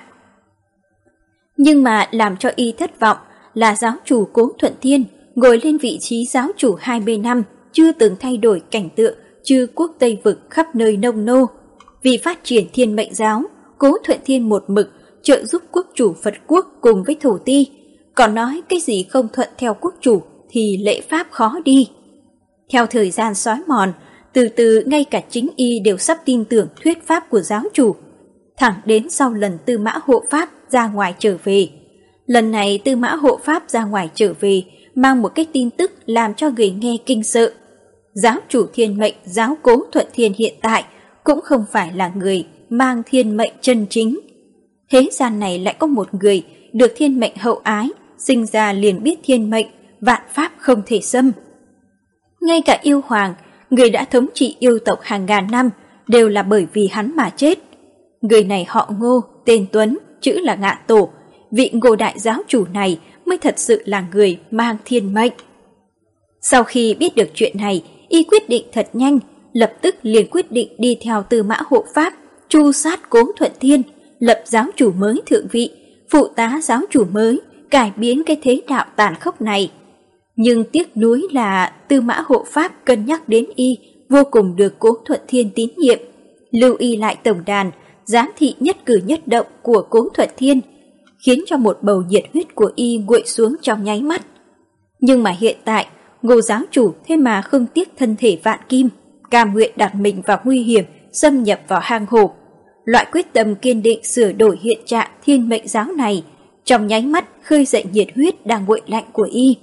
Nhưng mà làm cho y thất vọng là giáo chủ Cố Thuận Thiên ngồi lên vị trí giáo chủ 20 năm chưa từng thay đổi cảnh tượng chư quốc Tây Vực khắp nơi nông nô. Vì phát triển thiên mệnh giáo, Cố Thuận Thiên một mực trợ giúp quốc chủ Phật quốc cùng với thổ ti, còn nói cái gì không thuận theo quốc chủ thì lễ pháp khó đi. Theo thời gian xói mòn, từ từ ngay cả chính y đều sắp tin tưởng thuyết pháp của giáo chủ. Thẳng đến sau lần Tư Mã Hộ Pháp ra ngoài trở về. Lần này Tư Mã Hộ Pháp ra ngoài trở về mang một cái tin tức làm cho người nghe kinh sợ. Giáo chủ thiên mệnh giáo Cố Thuận Thiên hiện tại cũng không phải là người mang thiên mệnh chân chính. Thế gian này lại có một người được thiên mệnh hậu ái, sinh ra liền biết thiên mệnh, vạn pháp không thể xâm. Ngay cả yêu hoàng, người đã thống trị yêu tộc hàng ngàn năm, đều là bởi vì hắn mà chết. Người này họ Ngô, tên Tuấn, chữ là Ngạn Tổ. Vị Ngô đại giáo chủ này mới thật sự là người mang thiên mệnh. Sau khi biết được chuyện này, y quyết định thật nhanh, lập tức liền quyết định đi theo Tư Mã Hộ Pháp, tru sát Cố Thuận Thiên, lập giáo chủ mới thượng vị, phụ tá giáo chủ mới, cải biến cái thế đạo tàn khốc này. Nhưng tiếc nuối là Tư Mã Hộ Pháp cân nhắc đến y vô cùng được Cố Thuận Thiên tín nhiệm, lưu y lại tổng đàn, giám thị nhất cử nhất động của Cố Thuận Thiên, khiến cho một bầu nhiệt huyết của y nguội xuống trong nháy mắt. Nhưng mà hiện tại, Ngô giáo chủ thế mà không tiếc thân thể vạn kim, cam nguyện đặt mình vào nguy hiểm, xâm nhập vào hang hổ. Loại quyết tâm kiên định sửa đổi hiện trạng thiên mệnh giáo này, trong nháy mắt khơi dậy nhiệt huyết đang nguội lạnh của y.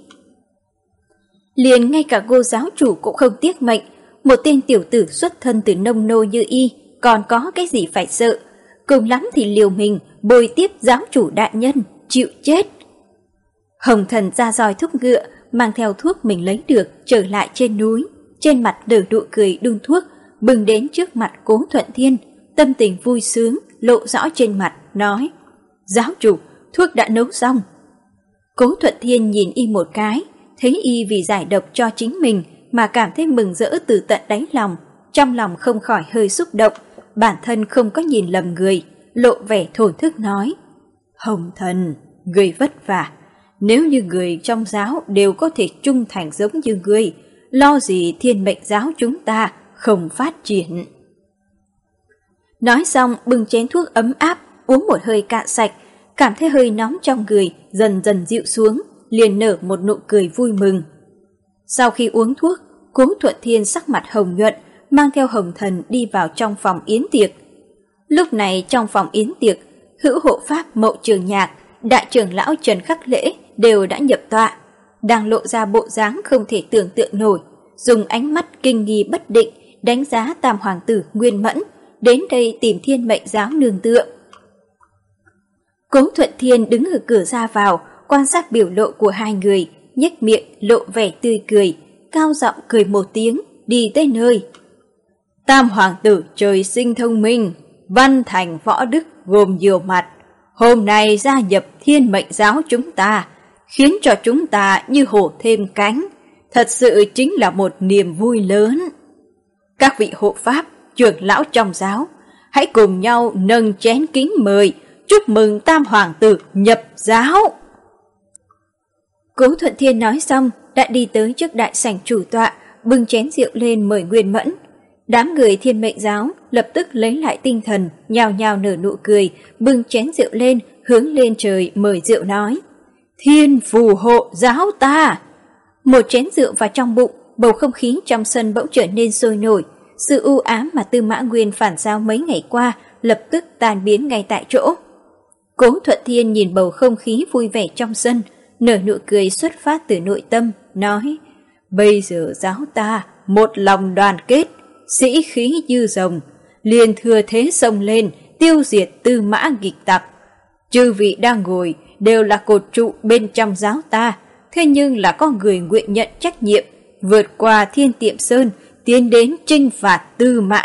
Liền ngay cả Ngô giáo chủ cũng không tiếc mệnh, một tên tiểu tử xuất thân từ nông nô như y, còn có cái gì phải sợ, cùng lắm thì liều mình bồi tiếp giáo chủ đại nhân, chịu chết. Hồng Thần ra roi thúc ngựa, mang theo thuốc mình lấy được trở lại trên núi, trên mặt nở nụ cười đun thuốc, bừng đến trước mặt Cố Thuận Thiên, tâm tình vui sướng lộ rõ trên mặt, nói: "Giáo chủ, thuốc đã nấu xong." Cố Thuận Thiên nhìn y một cái, thấy y vì giải độc cho chính mình mà cảm thấy mừng rỡ từ tận đáy lòng, trong lòng không khỏi hơi xúc động, bản thân không có nhìn lầm người, lộ vẻ thổn thức nói: "Hồng Thần, người vất vả, nếu như người trong giáo đều có thể trung thành giống như người, lo gì thiên mệnh giáo chúng ta không phát triển." Nói xong bưng chén thuốc ấm áp, uống một hơi cạn sạch, cảm thấy hơi nóng trong người dần dần dịu xuống, liền nở một nụ cười vui mừng. Sau khi uống thuốc, Cố Thuận Thiên sắc mặt hồng nhuận, mang theo Hồng Thần đi vào trong phòng yến tiệc. Lúc này trong phòng yến tiệc, Hữu Hộ Pháp Mậu Trường Nhạc, đại trưởng lão Trần Khắc Lễ đều đã nhập tọa, đang lộ ra bộ dáng không thể tưởng tượng nổi, dùng ánh mắt kinh nghi bất định đánh giá Tam hoàng tử Nguyên Mẫn đến đây tìm thiên mệnh giáo nương tựa. Cố Thuận Thiên đứng ở cửa ra vào, quan sát biểu lộ của hai người, nhếch miệng lộ vẻ tươi cười, cao giọng cười một tiếng, đi tới nơi. Tam hoàng tử trời sinh thông minh, văn thành võ đức gồm nhiều mặt, hôm nay gia nhập thiên mệnh giáo chúng ta, khiến cho chúng ta như hổ thêm cánh, thật sự chính là một niềm vui lớn. Các vị hộ pháp, trưởng lão trong giáo, hãy cùng nhau nâng chén kính mời, chúc mừng Tam hoàng tử nhập giáo. Cố Thuận Thiên nói xong, đã đi tới trước đại sảnh chủ tọa, bưng chén rượu lên mời Nguyên Mẫn. Đám người thiên mệnh giáo lập tức lấy lại tinh thần, nhào nhào nở nụ cười, bưng chén rượu lên, hướng lên trời mời rượu nói: "Thiên phù hộ giáo ta!" Một chén rượu vào trong bụng, bầu không khí trong sân bỗng trở nên sôi nổi. Sự u ám mà Tư Mã Nguyên phản giao mấy ngày qua lập tức tan biến ngay tại chỗ. Cố Thuận Thiên nhìn bầu không khí vui vẻ trong sân, nở nụ cười xuất phát từ nội tâm, nói: "Bây giờ giáo ta một lòng đoàn kết, sĩ khí như rồng, liền thừa thế xông lên, tiêu diệt Tư Mã nghịch tặc. Chư vị đang ngồi đều là cột trụ bên trong giáo ta, thế nhưng là có người nguyện nhận trách nhiệm, vượt qua Thiên Tiệm Sơn, tiến đến chinh phạt Tư Mã.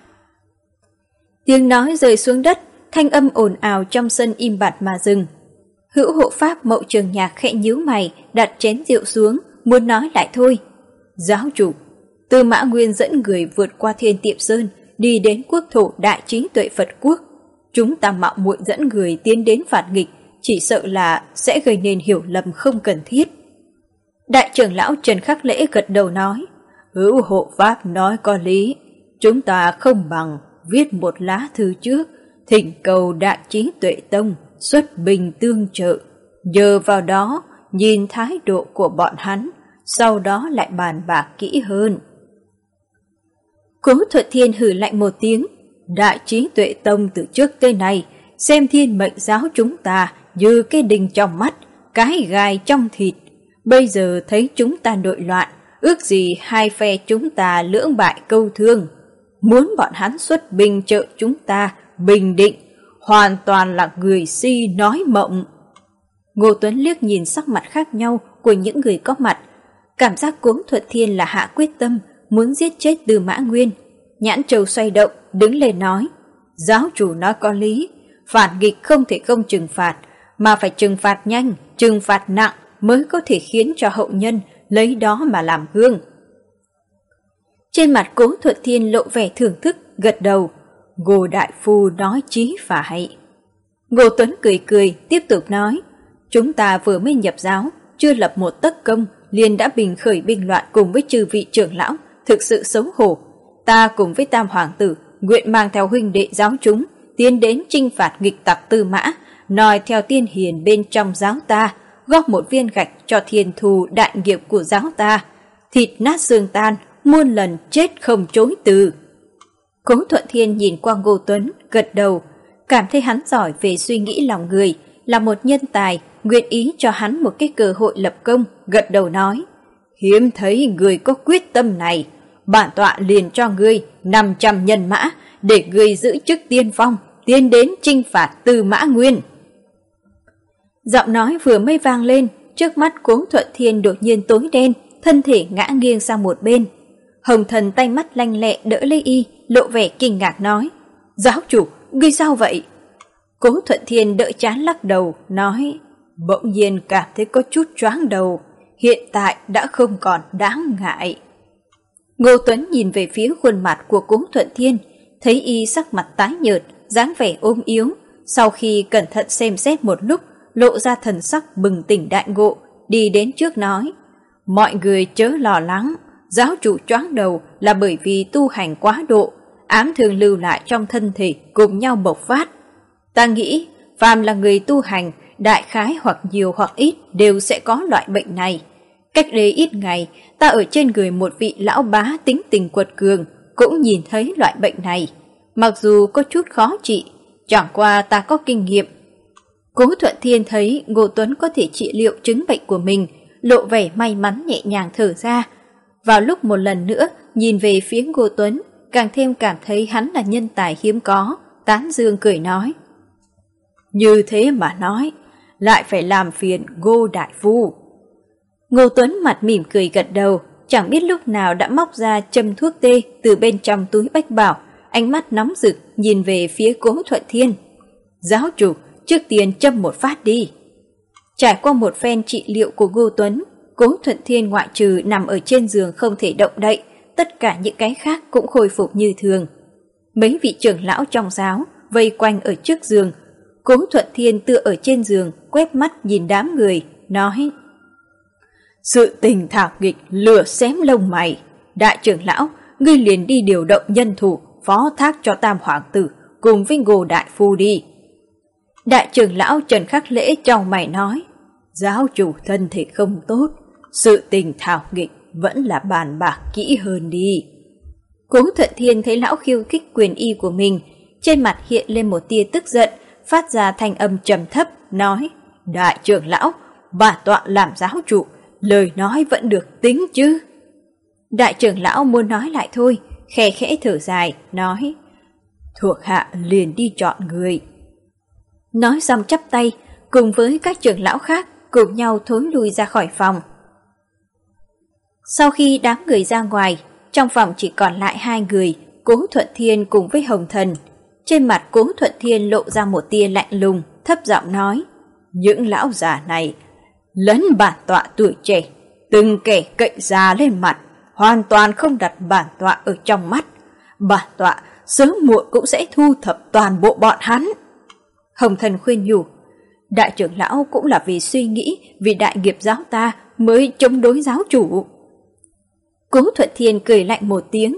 Tiếng nói rơi xuống đất, thanh âm ồn ào trong sân im bặt mà dừng. Hữu hộ pháp Mậu Trường Nhạc khẽ nhíu mày, đặt chén rượu xuống, muốn nói lại thôi. Giáo chủ, Tư Mã Nguyên dẫn người vượt qua Thiên Tiệm Sơn, đi đến quốc thổ Đại Trí Tuệ Phật Quốc. Chúng ta mạo muội dẫn người tiến đến phạt nghịch, chỉ sợ là sẽ gây nên hiểu lầm không cần thiết. Đại trưởng lão Trần Khắc Lễ gật đầu nói, Hữu hộ pháp nói có lý, chúng ta không bằng viết một lá thư trước, thỉnh cầu Đại Trí Tuệ Tông xuất binh tương trợ, nhờ vào đó nhìn thái độ của bọn hắn, sau đó lại bàn bạc kỹ hơn. Cố Thuận Thiên hừ lạnh một tiếng, Đại Trí Tuệ Tông từ trước tới nay xem Thiên Mệnh giáo chúng ta như cái đinh trong mắt, cái gai trong thịt. Bây giờ thấy chúng ta nội loạn, ước gì hai phe chúng ta lưỡng bại câu thương. Muốn bọn hắn xuất binh trợ chúng ta bình định, hoàn toàn là người si nói mộng. Ngô Tuấn liếc nhìn sắc mặt khác nhau của những người có mặt, cảm giác Cố Thuận Thiên là hạ quyết tâm muốn giết chết Tư Mã Nguyên. Nhãn Châu xoay động, đứng lên nói, giáo chủ nói có lý, phản nghịch không thể không trừng phạt, mà phải trừng phạt nhanh, trừng phạt nặng mới có thể khiến cho hậu nhân lấy đó mà làm gương. Trên mặt Cố Thuận Thiên lộ vẻ thưởng thức, gật đầu, Ngô đại phu nói chí phải. Ngô Tuấn cười cười, tiếp tục nói, chúng ta vừa mới nhập giáo, chưa lập một tấc công, liền đã bình khởi binh loạn cùng với chư vị trưởng lão, thực sự xấu hổ. Ta cùng với Tam Hoàng tử nguyện mang theo huynh đệ giáo chúng tiến đến chinh phạt nghịch tặc Tư Mã, noi theo tiên hiền bên trong giáo ta, góp một viên gạch cho thiên thù đại nghiệp của giáo ta, thịt nát xương tan, muôn lần chết không chối từ. Cố Thuận Thiên nhìn qua Ngô Tuấn, gật đầu, cảm thấy hắn giỏi về suy nghĩ lòng người, là một nhân tài, nguyện ý cho hắn một cái cơ hội lập công, gật đầu nói, hiếm thấy người có quyết tâm này, bản tọa liền cho ngươi 500 nhân mã để ngươi giữ chức tiên phong, tiến đến chinh phạt Tư Mã Nguyên. Giọng nói vừa mới vang lên, trước mắt Cố Thuận Thiên đột nhiên tối đen, thân thể ngã nghiêng sang một bên. Hồng Thần tay mắt lanh lẹ đỡ lấy y, lộ vẻ kinh ngạc nói, giáo chủ, ngươi sao vậy? Cố Thuận Thiên đỡ chán lắc đầu, nói, bỗng nhiên cảm thấy có chút choáng đầu, hiện tại đã không còn đáng ngại. Ngô Tuấn nhìn về phía khuôn mặt của Cố Thuận Thiên, thấy y sắc mặt tái nhợt, dáng vẻ ốm yếu, sau khi cẩn thận xem xét một lúc, lộ ra thần sắc bừng tỉnh đại ngộ, đi đến trước nói, mọi người chớ lo lắng, giáo chủ choáng đầu là bởi vì tu hành quá độ, ám thương lưu lại trong thân thể cùng nhau bộc phát. Ta nghĩ, phàm là người tu hành, đại khái hoặc nhiều hoặc ít đều sẽ có loại bệnh này. Cách đây ít ngày, ta ở trên người một vị lão bá tính tình quật cường, cũng nhìn thấy loại bệnh này. Mặc dù có chút khó trị, chẳng qua ta có kinh nghiệm. Cố Thuận Thiên thấy Ngô Tuấn có thể trị liệu chứng bệnh của mình, lộ vẻ may mắn nhẹ nhàng thở ra. Vào lúc một lần nữa nhìn về phía Ngô Tuấn, càng thêm cảm thấy hắn là nhân tài hiếm có, tán dương cười nói. Như thế mà nói, lại phải làm phiền Ngô đại phu. Ngô Tuấn mặt mỉm cười gật đầu, chẳng biết lúc nào đã móc ra châm thuốc tê từ bên trong túi bách bảo, ánh mắt nóng rực nhìn về phía Cố Thuận Thiên. Giáo chủ, trước tiên châm một phát đi. Trải qua một phen trị liệu của Ngô Tuấn, Cố Thuận Thiên ngoại trừ nằm ở trên giường không thể động đậy, tất cả những cái khác cũng khôi phục như thường. Mấy vị trưởng lão trong giáo vây quanh ở trước giường, Cố Thuận Thiên tựa ở trên giường, quét mắt nhìn đám người, nói: Sự tình thảo nghịch lửa xém lông mày, đại trưởng lão, ngươi liền đi điều động nhân thủ, phó thác cho Tam Hoàng tử cùng với Ngô đại phu đi. Đại trưởng lão Trần Khắc Lễ chau mày nói: Giáo chủ thân thể không tốt, sự tình thảo nghịch vẫn là bàn bạc kỹ hơn đi. Cố Thuận Thiên thấy lão khiêu khích quyền y của mình, trên mặt hiện lên một tia tức giận, phát ra thanh âm trầm thấp, nói: Đại trưởng lão, bản tọa làm giáo chủ, lời nói vẫn được tính chứ. Đại trưởng lão muốn nói lại thôi, khẽ khẽ thở dài, nói: Thuộc hạ liền đi chọn người. Nói xong chắp tay, cùng với các trưởng lão khác cùng nhau thối lui ra khỏi phòng. Sau khi đám người ra ngoài, trong phòng chỉ còn lại hai người, Cố Thuận Thiên cùng với Hồng Thần. Trên mặt Cố Thuận Thiên lộ ra một tia lạnh lùng, thấp giọng nói: những lão già này lấn bản tọa tuổi trẻ, từng kẻ cậy già lên mặt, hoàn toàn không đặt bản tọa ở trong mắt. Bản tọa sớm muộn cũng sẽ thu thập toàn bộ bọn hắn. Hồng Thần khuyên nhủ: đại trưởng lão cũng là vì suy nghĩ vì đại nghiệp giáo ta mới chống đối giáo chủ. Cố Thuận Thiên cười lạnh một tiếng: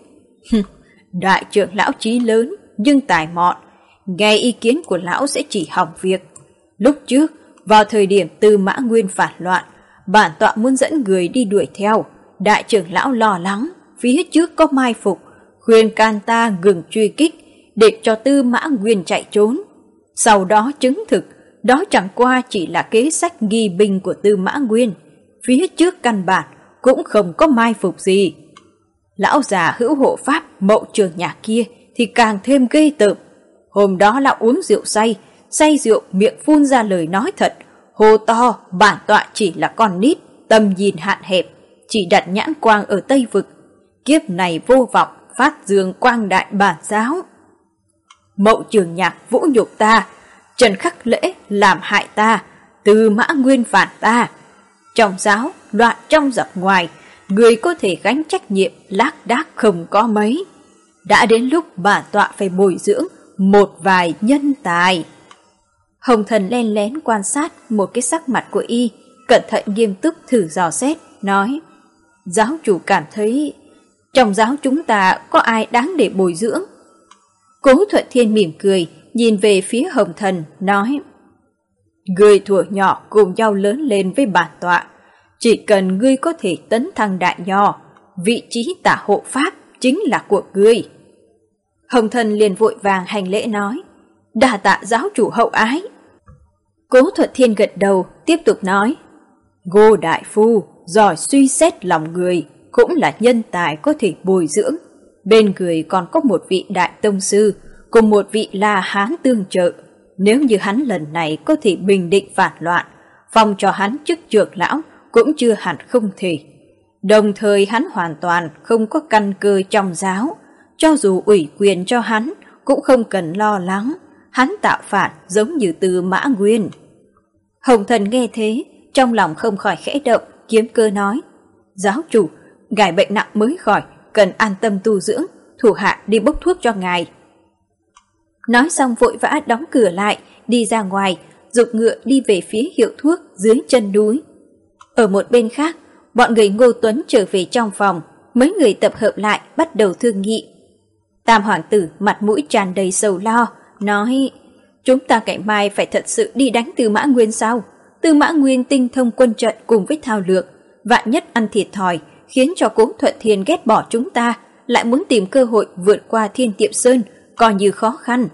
đại trưởng lão chí lớn nhưng tài mọn, nghe ý kiến của lão sẽ chỉ hỏng việc. Lúc trước, vào thời điểm Tư Mã Nguyên phản loạn, bản tọa muốn dẫn người đi đuổi theo. Đại trưởng lão lo lắng, phía trước có mai phục, khuyên can ta ngừng truy kích, để cho Tư Mã Nguyên chạy trốn. Sau đó chứng thực, đó chẳng qua chỉ là kế sách nghi binh của Tư Mã Nguyên. Phía trước căn bản cũng không có mai phục gì. Lão già hữu hộ pháp Mậu Trường nhà kia thì càng thêm ghê tởm. Hôm đó lão uống rượu say rượu miệng phun ra lời nói thật, hô to bản tọa chỉ là con nít, tầm nhìn hạn hẹp, chỉ đặt nhãn quang ở Tây Vực. Kiếp này vô vọng, phát dương quang đại bản giáo. Mậu Trường Nhạc vũ nhục ta, Trần Khắc Lễ làm hại ta, Tư Mã Nguyên phản ta. Trong giáo, loạn trong giặc ngoài, người có thể gánh trách nhiệm lác đác không có mấy. Đã đến lúc bản tọa phải bồi dưỡng một vài nhân tài. Hồng Thần len lén quan sát một cái sắc mặt của y, cẩn thận nghiêm túc thử dò xét, nói: giáo chủ cảm thấy trong giáo chúng ta có ai đáng để bồi dưỡng? Cố Thuận Thiên mỉm cười, nhìn về phía Hồng Thần, nói: người thuở nhỏ cùng nhau lớn lên với bản tọa, chỉ cần ngươi có thể tấn thăng đại nho, vị trí tả hộ pháp chính là của ngươi. Hồng Thần liền vội vàng hành lễ nói: đa tạ giáo chủ hậu ái. Cố Thuận Thiên gật đầu, tiếp tục nói: Ngô đại phu giỏi suy xét lòng người, cũng là nhân tài có thể bồi dưỡng. Bên người còn có một vị đại tông sư cùng một vị La Hán tương trợ. Nếu như hắn lần này có thể bình định phản loạn, phong cho hắn chức trưởng lão cũng chưa hẳn không thể. Đồng thời hắn hoàn toàn không có căn cơ trong giáo, cho dù ủy quyền cho hắn cũng không cần lo lắng hắn tạo phản giống như Tư Mã Nguyên. Hồng Thần nghe thế, trong lòng không khỏi khẽ động, kiếm cơ nói: giáo chủ, ngài bệnh nặng mới khỏi, cần an tâm tu dưỡng, thủ hạ đi bốc thuốc cho ngài. Nói xong vội vã đóng cửa lại, đi ra ngoài, giục ngựa đi về phía hiệu thuốc dưới chân núi. Ở một bên khác, bọn người Ngô Tuấn trở về trong phòng, mấy người tập hợp lại bắt đầu thương nghị. Tam hoàng tử mặt mũi tràn đầy sầu lo, nói: chúng ta ngày mai phải thật sự đi đánh Tư Mã Nguyên sao? Tư Mã Nguyên tinh thông quân trận cùng với thao lược, vạn nhất ăn thiệt thòi, khiến cho Cố Thuận Thiên ghét bỏ chúng ta, lại muốn tìm cơ hội vượt qua Thiên Tiệm Sơn, coi như khó khăn.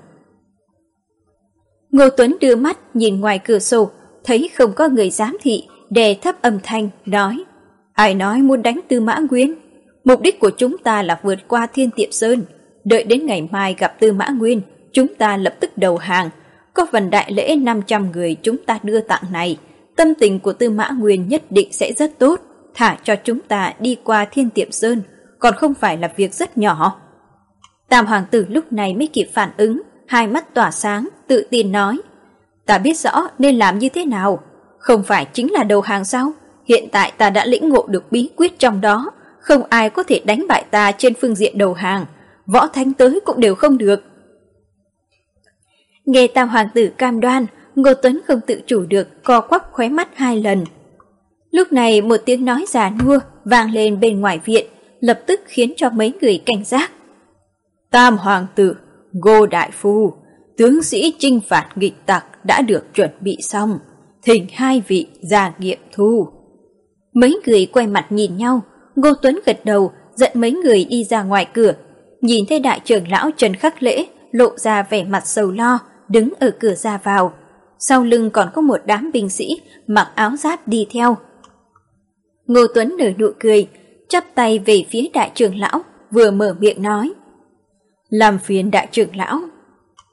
Ngô Tuấn đưa mắt nhìn ngoài cửa sổ, thấy không có người giám thị, đè thấp âm thanh, nói: ai nói muốn đánh Tư Mã Nguyên? Mục đích của chúng ta là vượt qua Thiên Tiệm Sơn, đợi đến ngày mai gặp Tư Mã Nguyên, chúng ta lập tức đầu hàng. Có phần đại lễ 500 người chúng ta đưa tặng này, tâm tình của Tư Mã Nguyên nhất định sẽ rất tốt, thả cho chúng ta đi qua Thiên Tiệm Sơn, còn không phải là việc rất nhỏ. Tam hoàng tử lúc này mới kịp phản ứng, hai mắt tỏa sáng, tự tin nói: ta biết rõ nên làm như thế nào, không phải chính là đầu hàng sao? Hiện tại ta đã lĩnh ngộ được bí quyết trong đó, không ai có thể đánh bại ta trên phương diện đầu hàng, võ thánh tới cũng đều không được. Nghe tam hoàng tử cam đoan, Ngô Tuấn không tự chủ được co quắp khóe mắt hai lần. Lúc này một tiếng nói già nua vang lên bên ngoài viện, lập tức khiến cho mấy người cảnh giác. Tam hoàng tử, Ngô đại phu, tướng sĩ chinh phạt nghịch tặc đã được chuẩn bị xong, thỉnh hai vị ra nghiệm thu. Mấy người quay mặt nhìn nhau, Ngô Tuấn gật đầu dẫn mấy người đi ra ngoài cửa, nhìn thấy đại trưởng lão Trần Khắc Lễ lộ ra vẻ mặt sầu lo, đứng ở cửa ra vào. Sau lưng còn có một đám binh sĩ mặc áo giáp đi theo. Ngô Tuấn nở nụ cười, chắp tay về phía đại trưởng lão, vừa mở miệng nói: làm phiền đại trưởng lão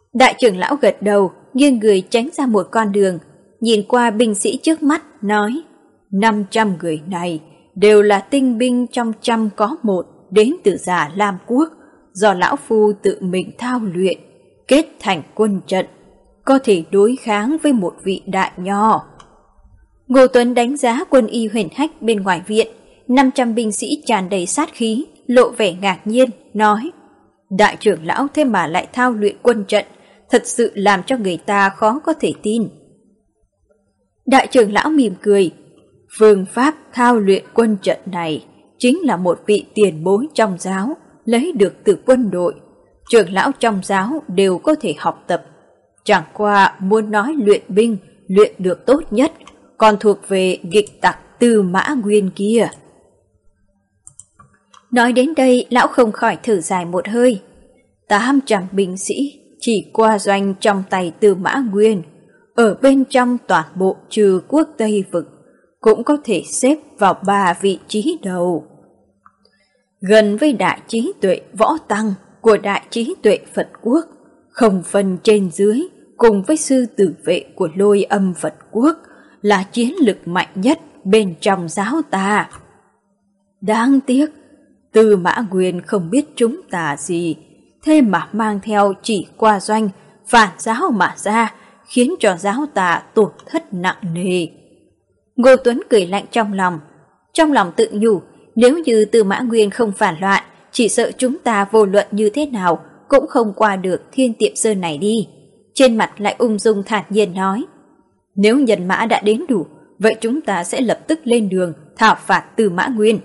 Đại trưởng lão gật đầu, nghiêng người tránh ra một con đường, nhìn qua binh sĩ trước mắt, nói: 500 người này đều là tinh binh trong 100 có một, đến từ Già Lam Quốc, do lão phu tự mình thao luyện, kết thành quân trận, có thể đối kháng với một vị đại nho. Ngô Tuấn đánh giá quân y huyền hách bên ngoài viện, 500 binh sĩ tràn đầy sát khí, lộ vẻ ngạc nhiên, nói: Đại trưởng lão thế mà lại thao luyện quân trận, thật sự làm cho người ta khó có thể tin. Đại trưởng lão mỉm cười: phương pháp thao luyện quân trận này chính là một vị tiền bối trong giáo lấy được từ quân đội, trưởng lão trong giáo đều có thể học tập. Chẳng qua muốn nói luyện binh luyện được tốt nhất còn thuộc về nghịch tặc Tư Mã Nguyên kia. Nói đến đây, lão không khỏi thở dài một hơi. 800 binh sĩ chỉ qua doanh trong tay Tư Mã Nguyên, ở bên trong toàn bộ trừ quốc Tây Vực cũng có thể xếp vào 3 vị trí đầu. Gần với đại trí tuệ võ tăng của đại trí tuệ Phật Quốc, không phân trên dưới, cùng với sư tử vệ của Lôi Âm Phật Quốc, là chiến lực mạnh nhất bên trong giáo ta. Đáng tiếc, Tư Mã Nguyên không biết chúng ta gì, thế mà mang theo chỉ qua doanh, phản giáo mà ra, khiến cho giáo ta tổn thất nặng nề. Ngô Tuấn cười lạnh trong lòng tự nhủ, nếu như Tư Mã Nguyên không phản loạn, chỉ sợ chúng ta vô luận như thế nào cũng không qua được Thiên Tiệm Sơn này đi. Trên mặt lại ung dung thản nhiên nói: Nếu nhân mã đã đến đủ, vậy chúng ta sẽ lập tức lên đường thảo phạt Tư Mã Nguyên.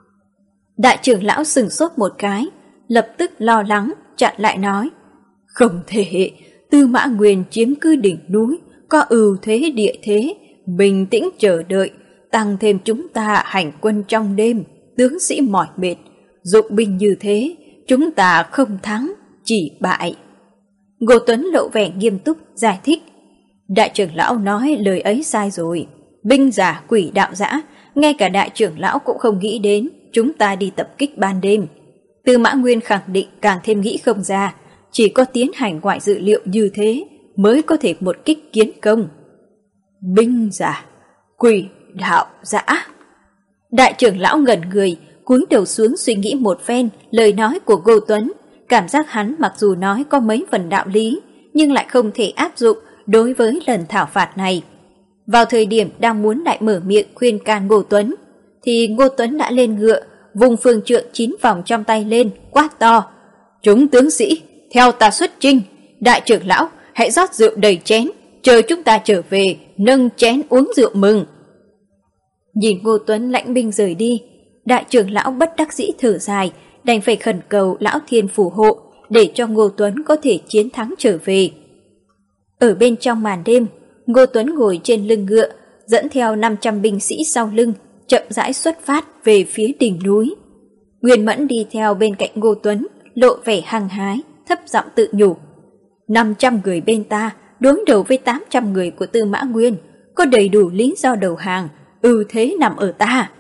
Đại trưởng lão sừng sốt một cái, lập tức lo lắng chặn lại nói: Không thể, Tư Mã Nguyên chiếm cứ đỉnh núi, có ưu thế địa thế, bình tĩnh chờ đợi, tăng thêm chúng ta hành quân trong đêm, tướng sĩ mỏi mệt, dụng binh như thế, chúng ta không thắng, chỉ bại. Ngô Tuấn lộ vẻ nghiêm túc giải thích: Đại trưởng lão nói lời ấy sai rồi, binh giả quỷ đạo dã, ngay cả đại trưởng lão cũng không nghĩ đến chúng ta đi tập kích ban đêm. Tư Mã Nguyên khẳng định càng thêm nghĩ không ra, chỉ có tiến hành ngoại dự liệu như thế mới có thể một kích kiến công. Binh giả quỷ đạo dã. Đại trưởng lão ngẩn người, cúi đầu xuống suy nghĩ một phen lời nói của Ngô Tuấn, cảm giác hắn mặc dù nói có mấy phần đạo lý, nhưng lại không thể áp dụng đối với lần thảo phạt này. Vào thời điểm đang muốn lại mở miệng khuyên can Ngô Tuấn, thì Ngô Tuấn đã lên ngựa, vùng phương trượng 9 vòng trong tay lên, quát to: Chúng tướng sĩ, theo ta xuất chinh, đại trưởng lão hãy rót rượu đầy chén, chờ chúng ta trở về, nâng chén uống rượu mừng. Nhìn Ngô Tuấn lãnh binh rời đi, đại trưởng lão bất đắc dĩ thở dài, đành phải khẩn cầu lão thiên phù hộ để cho Ngô Tuấn có thể chiến thắng trở về. Ở bên trong màn đêm, Ngô Tuấn ngồi trên lưng ngựa, dẫn theo 500 binh sĩ sau lưng, chậm rãi xuất phát về phía đỉnh núi. Nguyên Mẫn đi theo bên cạnh Ngô Tuấn, lộ vẻ hăng hái, thấp giọng tự nhủ: 500 người bên ta đối đầu với 800 người của Tư Mã Nguyên, có đầy đủ lý do đầu hàng, ưu thế nằm ở ta.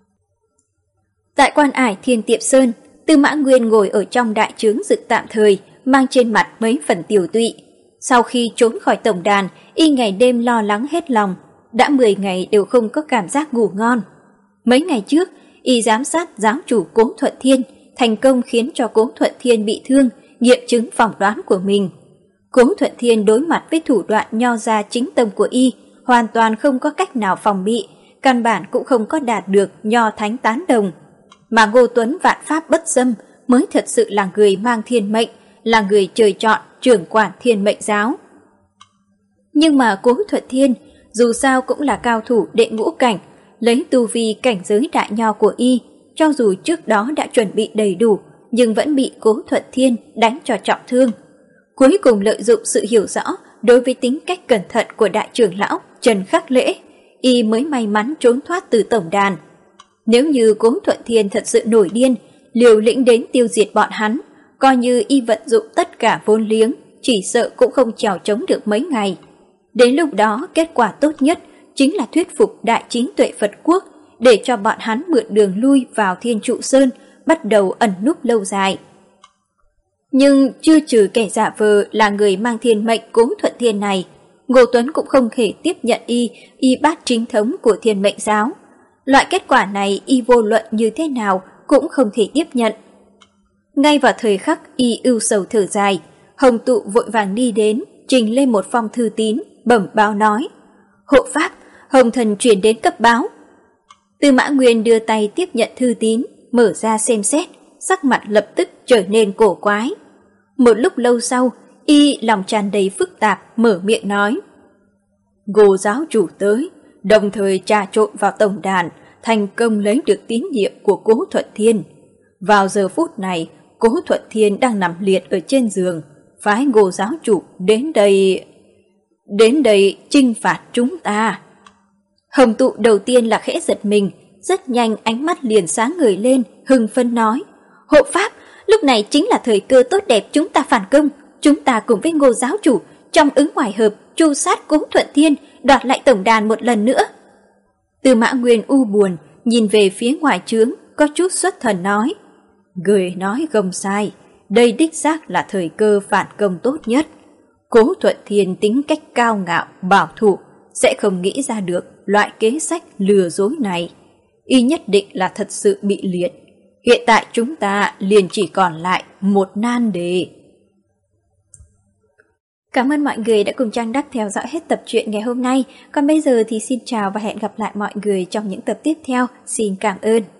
Tại Quan Ải Thiên Tiệm Sơn, Tư Mã Nguyên ngồi ở trong đại trướng dực tạm thời, mang trên mặt mấy phần tiểu tụy. Sau khi trốn khỏi tổng đàn, y ngày đêm lo lắng hết lòng, đã 10 ngày đều không có cảm giác ngủ ngon. Mấy ngày trước, y giám sát giáo chủ Cố Thuận Thiên, thành công khiến cho Cố Thuận Thiên bị thương, nghiệm chứng phỏng đoán của mình. Cố Thuận Thiên đối mặt với thủ đoạn nho gia chính tông của y, hoàn toàn không có cách nào phòng bị, căn bản cũng không có đạt được nho thánh tán đồng. Mà Ngô Tuấn vạn pháp bất xâm mới thật sự là người mang thiên mệnh, là người trời chọn trưởng quản thiên mệnh giáo. Nhưng mà Cố Thuận Thiên dù sao cũng là cao thủ đệ ngũ cảnh, lấy tu vi cảnh giới đại nho của y, cho dù trước đó đã chuẩn bị đầy đủ, nhưng vẫn bị Cố Thuận Thiên đánh cho trọng thương. Cuối cùng lợi dụng sự hiểu rõ đối với tính cách cẩn thận của đại trưởng lão Trần Khắc Lễ, y mới may mắn trốn thoát từ tổng đàn. Nếu như Cố Thuận Thiên thật sự nổi điên, liều lĩnh đến tiêu diệt bọn hắn, coi như y vận dụng tất cả vốn liếng, chỉ sợ cũng không chèo chống được mấy ngày. Đến lúc đó, kết quả tốt nhất chính là thuyết phục đại chính tuệ Phật Quốc để cho bọn hắn mượn đường lui vào Thiên Trụ Sơn, bắt đầu ẩn núp lâu dài. Nhưng chưa trừ kẻ giả vờ là người mang thiên mệnh Cố Thuận Thiên này, Ngô Tuấn cũng không thể tiếp nhận y bát chính thống của thiên mệnh giáo. Loại kết quả này y vô luận như thế nào cũng không thể tiếp nhận. Ngay vào thời khắc y ưu sầu thở dài, Hồng Tụ vội vàng đi đến, trình lên một phong thư tín, bẩm báo nói: hộ pháp, Hồng thần chuyển đến cấp báo. Tư Mã Nguyên đưa tay tiếp nhận thư tín, mở ra xem xét, sắc mặt lập tức trở nên cổ quái. Một lúc lâu sau, y lòng tràn đầy phức tạp mở miệng nói: Ngô giáo chủ tới, đồng thời trà trộn vào tổng đàn, thành công lấy được tín nhiệm của Cố Thuận Thiên. Vào giờ phút này, Cố Thuận Thiên đang nằm liệt ở trên giường, phái Ngô giáo chủ đến đây trinh phạt chúng ta. Hồng Tụ đầu tiên là khẽ giật mình, rất nhanh ánh mắt liền sáng ngời lên, hưng phấn nói: hộ pháp, lúc này chính là thời cơ tốt đẹp chúng ta phản công, chúng ta cùng với Ngô giáo chủ trong ứng ngoài hợp tru sát Cố Thuận Thiên, đoạt lại tổng đàn một lần nữa. Tư Mã Nguyên u buồn, nhìn về phía ngoài trướng, có chút xuất thần nói: người nói không sai, đây đích xác là thời cơ phản công tốt nhất. Cố Thuận Thiên tính cách cao ngạo, bảo thủ, sẽ không nghĩ ra được loại kế sách lừa dối này. Y nhất định là thật sự bị liệt. Hiện tại chúng ta liền chỉ còn lại một nan đề. Cảm ơn mọi người đã cùng Trang Đắc theo dõi hết tập truyện ngày hôm nay. Còn bây giờ thì xin chào và hẹn gặp lại mọi người trong những tập tiếp theo. Xin cảm ơn.